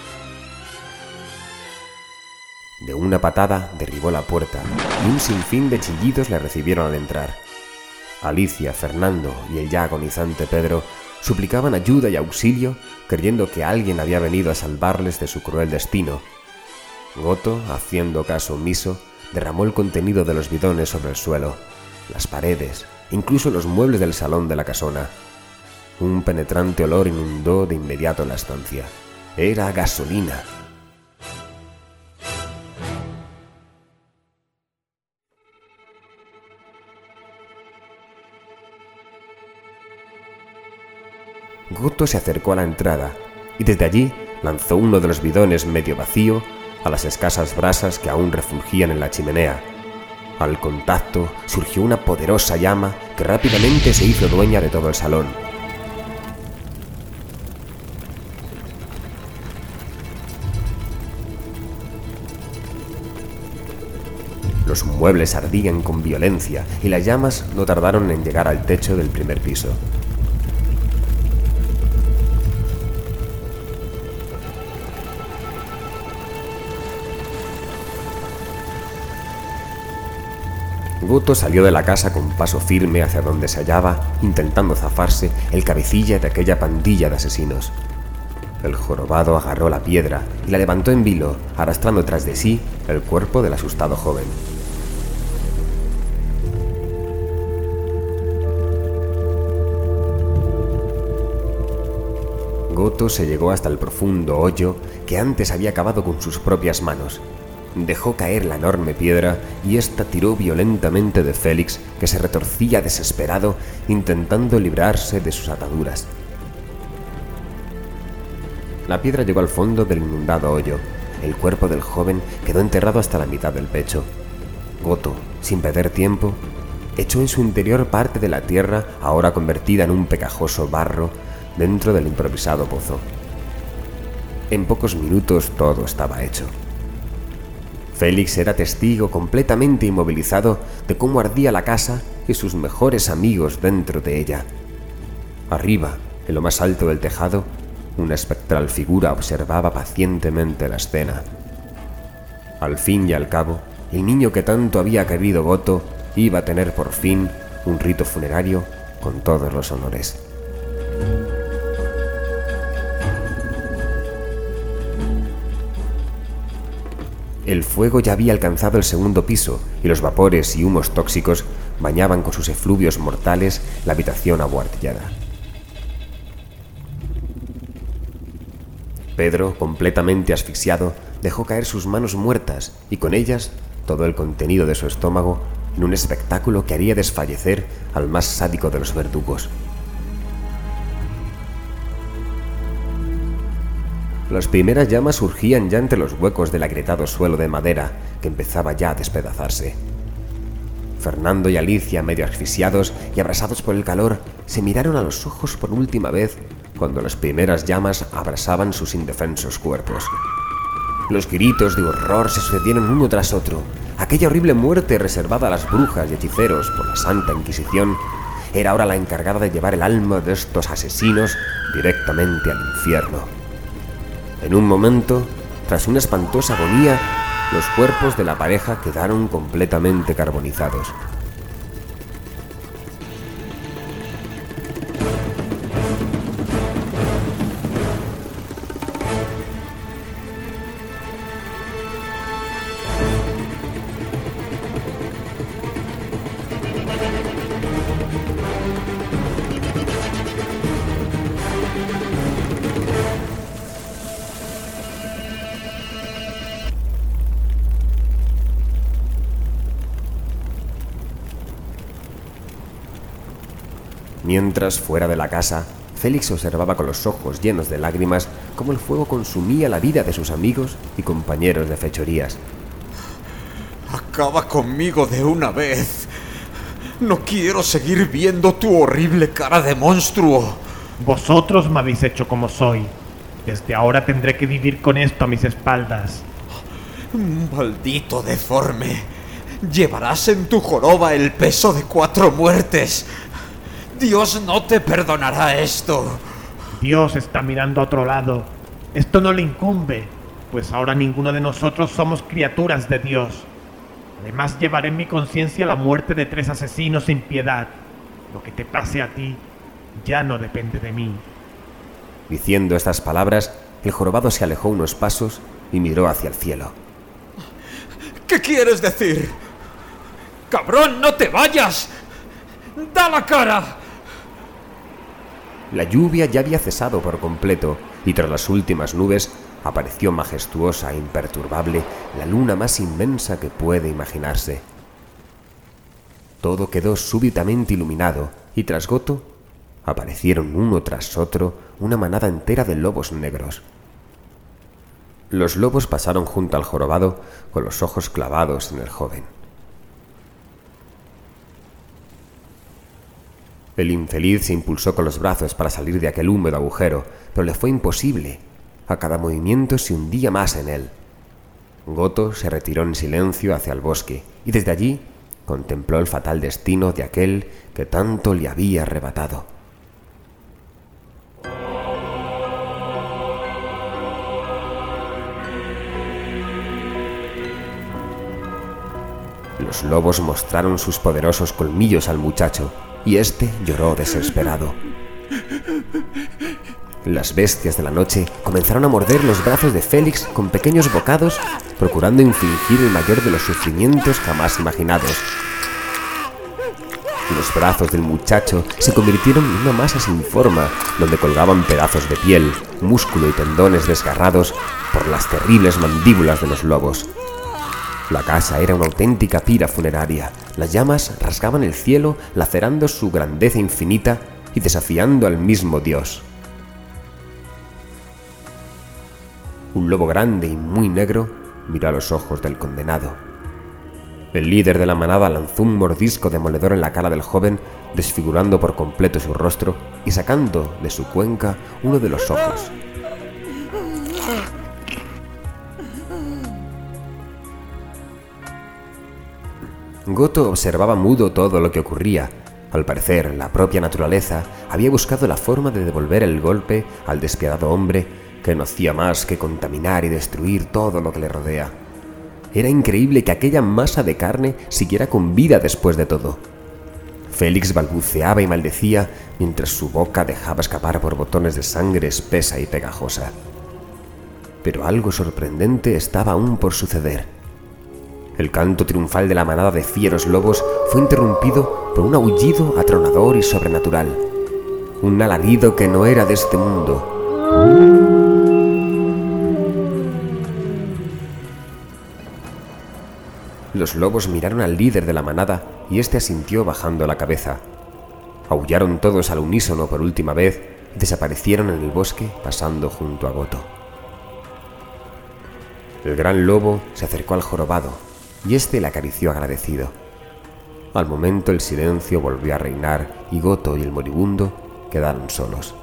De una patada derribó la puerta y un sinfín de chillidos le recibieron al entrar. Alicia, Fernando y el ya agonizante Pedro suplicaban ayuda y auxilio, creyendo que alguien había venido a salvarles de su cruel destino. Goto, haciendo caso omiso, derramó el contenido de los bidones sobre el suelo, las paredes, incluso los muebles del salón de la casona. Un penetrante olor inundó de inmediato la estancia. Era gasolina. Goto se acercó a la entrada y desde allí lanzó uno de los bidones medio vacío a las escasas brasas que aún refulgían en la chimenea. Al contacto surgió una poderosa llama que rápidamente se hizo dueña de todo el salón. Los muebles ardían con violencia y las llamas no tardaron en llegar al techo del primer piso. Goto salió de la casa con paso firme hacia donde se hallaba, intentando zafarse, el cabecilla de aquella pandilla de asesinos. El jorobado agarró la piedra y la levantó en vilo, arrastrando tras de sí el cuerpo del asustado joven. Goto se llegó hasta el profundo hoyo que antes había cavado con sus propias manos. Dejó caer la enorme piedra y ésta tiró violentamente de Félix, que se retorcía desesperado, intentando librarse de sus ataduras. La piedra llegó al fondo del inundado hoyo. El cuerpo del joven quedó enterrado hasta la mitad del pecho. Goto, sin perder tiempo, echó en su interior parte de la tierra, ahora convertida en un pegajoso barro, dentro del improvisado pozo. En pocos minutos todo estaba hecho. Félix era testigo completamente inmovilizado de cómo ardía la casa y sus mejores amigos dentro de ella. Arriba, en lo más alto del tejado, una espectral figura observaba pacientemente la escena. Al fin y al cabo, el niño que tanto había querido Goto iba a tener por fin un rito funerario con todos los honores. El fuego ya había alcanzado el segundo piso y los vapores y humos tóxicos bañaban con sus efluvios mortales la habitación abuhartillada. Pedro, completamente asfixiado, dejó caer sus manos muertas y con ellas todo el contenido de su estómago en un espectáculo que haría desfallecer al más sádico de los verdugos. Las primeras llamas surgían ya entre los huecos del agrietado suelo de madera que empezaba ya a despedazarse. Fernando y Alicia, medio asfixiados y abrasados por el calor, se miraron a los ojos por última vez cuando las primeras llamas abrasaban sus indefensos cuerpos. Los gritos de horror se sucedieron uno tras otro. Aquella horrible muerte reservada a las brujas y hechiceros por la Santa Inquisición era ahora la encargada de llevar el alma de estos asesinos directamente al infierno. En un momento, tras una espantosa agonía, los cuerpos de la pareja quedaron completamente carbonizados. Mientras, fuera de la casa, Félix observaba con los ojos llenos de lágrimas cómo el fuego consumía la vida de sus amigos y compañeros de fechorías. Acaba conmigo de una vez. No quiero seguir viendo tu horrible cara de monstruo. Vosotros me habéis hecho como soy. Desde ahora tendré que vivir con esto a mis espaldas. Maldito deforme. Llevarás en tu joroba el peso de cuatro muertes. Dios no te perdonará esto. Dios está mirando a otro lado. Esto no le incumbe, pues ahora ninguno de nosotros somos criaturas de Dios. Además, llevaré en mi conciencia la muerte de tres asesinos sin piedad. Lo que te pase a ti ya no depende de mí. Diciendo estas palabras, el jorobado se alejó unos pasos y miró hacia el cielo. ¿Qué quieres decir? ¡Cabrón, no te vayas! ¡Da la cara! La lluvia ya había cesado por completo y tras las últimas nubes apareció majestuosa e imperturbable la luna más inmensa que puede imaginarse. Todo quedó súbitamente iluminado y tras Goto aparecieron uno tras otro una manada entera de lobos negros. Los lobos pasaron junto al jorobado con los ojos clavados en el joven. El infeliz se impulsó con los brazos para salir de aquel húmedo agujero, pero le fue imposible. A cada movimiento se hundía más en él. Goto se retiró en silencio hacia el bosque y desde allí contempló el fatal destino de aquel que tanto le había arrebatado. Los lobos mostraron sus poderosos colmillos al muchacho y éste lloró desesperado. Las bestias de la noche comenzaron a morder los brazos de Félix con pequeños bocados, procurando infligir el mayor de los sufrimientos jamás imaginados. Los brazos del muchacho se convirtieron en una masa sin forma, donde colgaban pedazos de piel, músculo y tendones desgarrados por las terribles mandíbulas de los lobos. La casa era una auténtica pira funeraria. Las llamas rasgaban el cielo, lacerando su grandeza infinita y desafiando al mismo Dios. Un lobo grande y muy negro miró a los ojos del condenado. El líder de la manada lanzó un mordisco demoledor en la cara del joven, desfigurando por completo su rostro y sacando de su cuenca uno de los ojos. Goto observaba mudo todo lo que ocurría. Al parecer, la propia naturaleza había buscado la forma de devolver el golpe al despiadado hombre que no hacía más que contaminar y destruir todo lo que le rodea. Era increíble que aquella masa de carne siguiera con vida después de todo. Félix balbuceaba y maldecía mientras su boca dejaba escapar borbotones de sangre espesa y pegajosa. Pero algo sorprendente estaba aún por suceder. El canto triunfal de la manada de fieros lobos fue interrumpido por un aullido atronador y sobrenatural. Un alarido que no era de este mundo. Los lobos miraron al líder de la manada y éste asintió bajando la cabeza. Aullaron todos al unísono por última vez y desaparecieron en el bosque pasando junto a Goto. El gran lobo se acercó al jorobado y éste le acarició agradecido. Al momento el silencio volvió a reinar y Goto y el moribundo quedaron solos.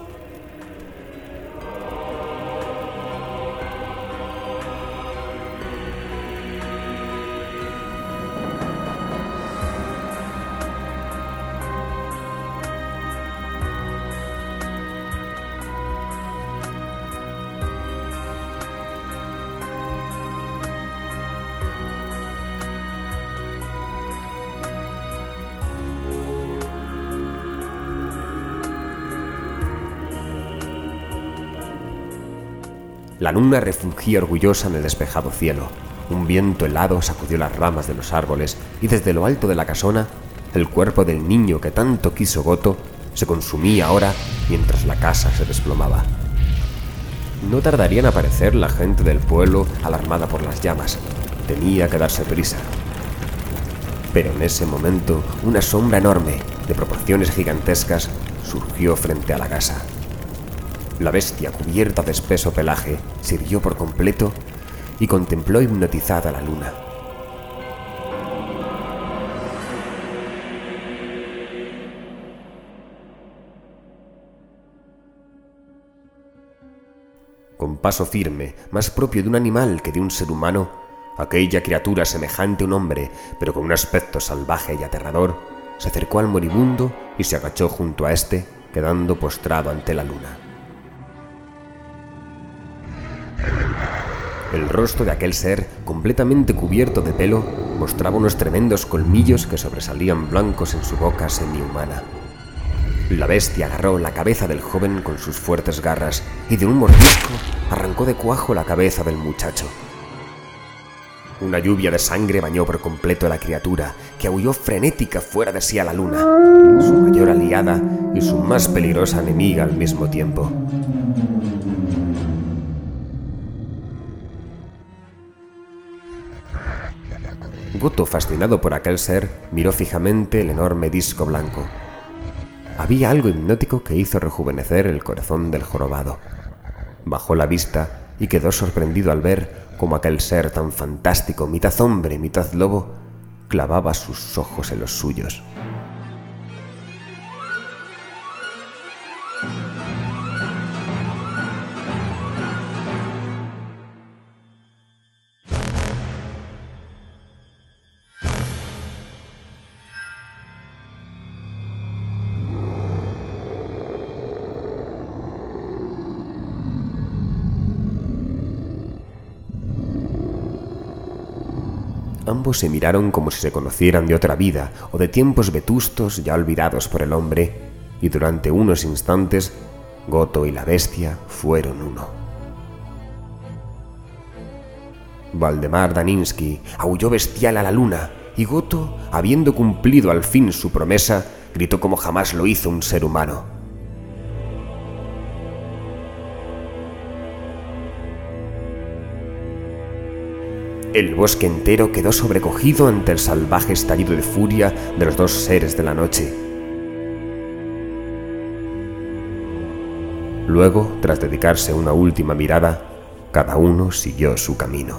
La luna refugía orgullosa en el despejado cielo. Un viento helado sacudió las ramas de los árboles y desde lo alto de la casona, el cuerpo del niño que tanto quiso Goto se consumía ahora mientras la casa se desplomaba. No tardaría en aparecer la gente del pueblo alarmada por las llamas. Tenía que darse prisa. Pero en ese momento, una sombra enorme, de proporciones gigantescas, surgió frente a la casa. La bestia, cubierta de espeso pelaje, se irguió por completo y contempló hipnotizada la luna. Con paso firme, más propio de un animal que de un ser humano, aquella criatura semejante a un hombre, pero con un aspecto salvaje y aterrador, se acercó al moribundo y se agachó junto a éste, quedando postrado ante la luna. El rostro de aquel ser, completamente cubierto de pelo, mostraba unos tremendos colmillos que sobresalían blancos en su boca semihumana. La bestia agarró la cabeza del joven con sus fuertes garras y de un mordisco arrancó de cuajo la cabeza del muchacho. Una lluvia de sangre bañó por completo a la criatura, que aulló frenética fuera de sí a la luna, su mayor aliada y su más peligrosa enemiga al mismo tiempo. Goto, fascinado por aquel ser, miró fijamente el enorme disco blanco. Había algo hipnótico que hizo rejuvenecer el corazón del jorobado. Bajó la vista y quedó sorprendido al ver cómo aquel ser tan fantástico, mitad hombre, mitad lobo, clavaba sus ojos en los suyos. Ambos se miraron como si se conocieran de otra vida o de tiempos vetustos ya olvidados por el hombre, y durante unos instantes Goto y la bestia fueron uno. Valdemar Daninsky aulló bestial a la luna, y Goto, habiendo cumplido al fin su promesa, gritó como jamás lo hizo un ser humano. El bosque entero quedó sobrecogido ante el salvaje estallido de furia de los dos seres de la noche. Luego, tras dedicarse una última mirada, cada uno siguió su camino.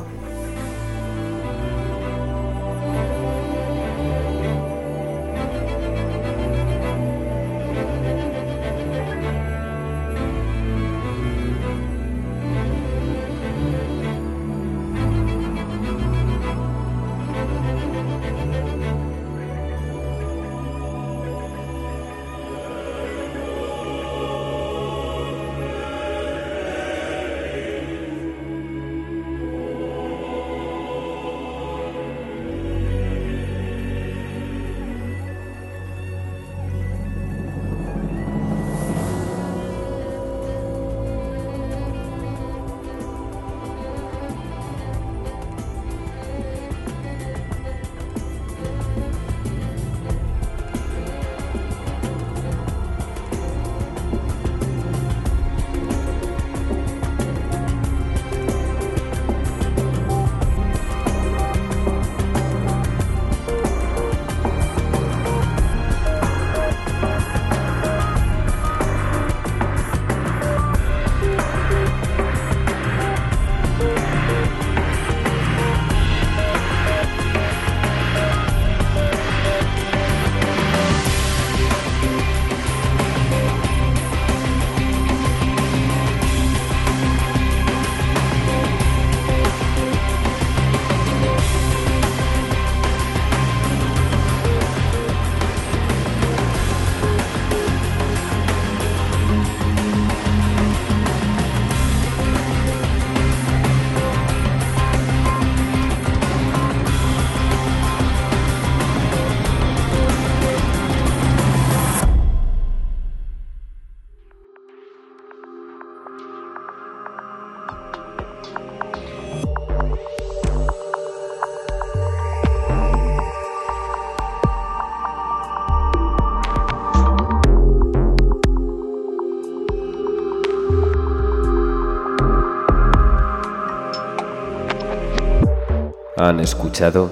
Han escuchado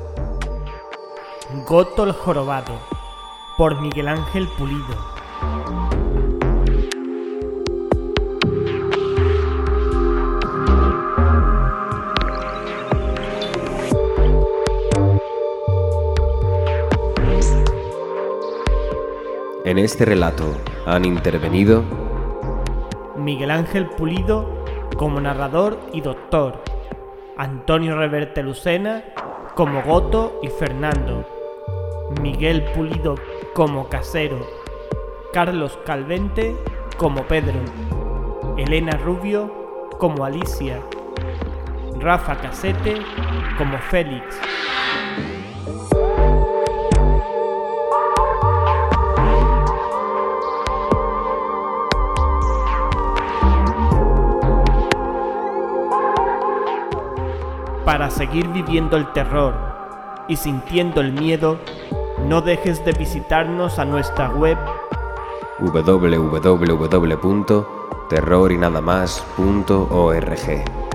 Goto el jorobado, por Miguel Ángel Pulido. En este relato han intervenido Miguel Ángel Pulido como narrador y doctor, Antonio Reverte Lucena como Goto y Fernando, Miguel Pulido como Casero, Carlos Calvente como Pedro, Elena Rubio como Alicia, Rafa Casete como Félix. Para seguir viviendo el terror y sintiendo el miedo, no dejes de visitarnos a nuestra web w w w punto terror y nada más punto org.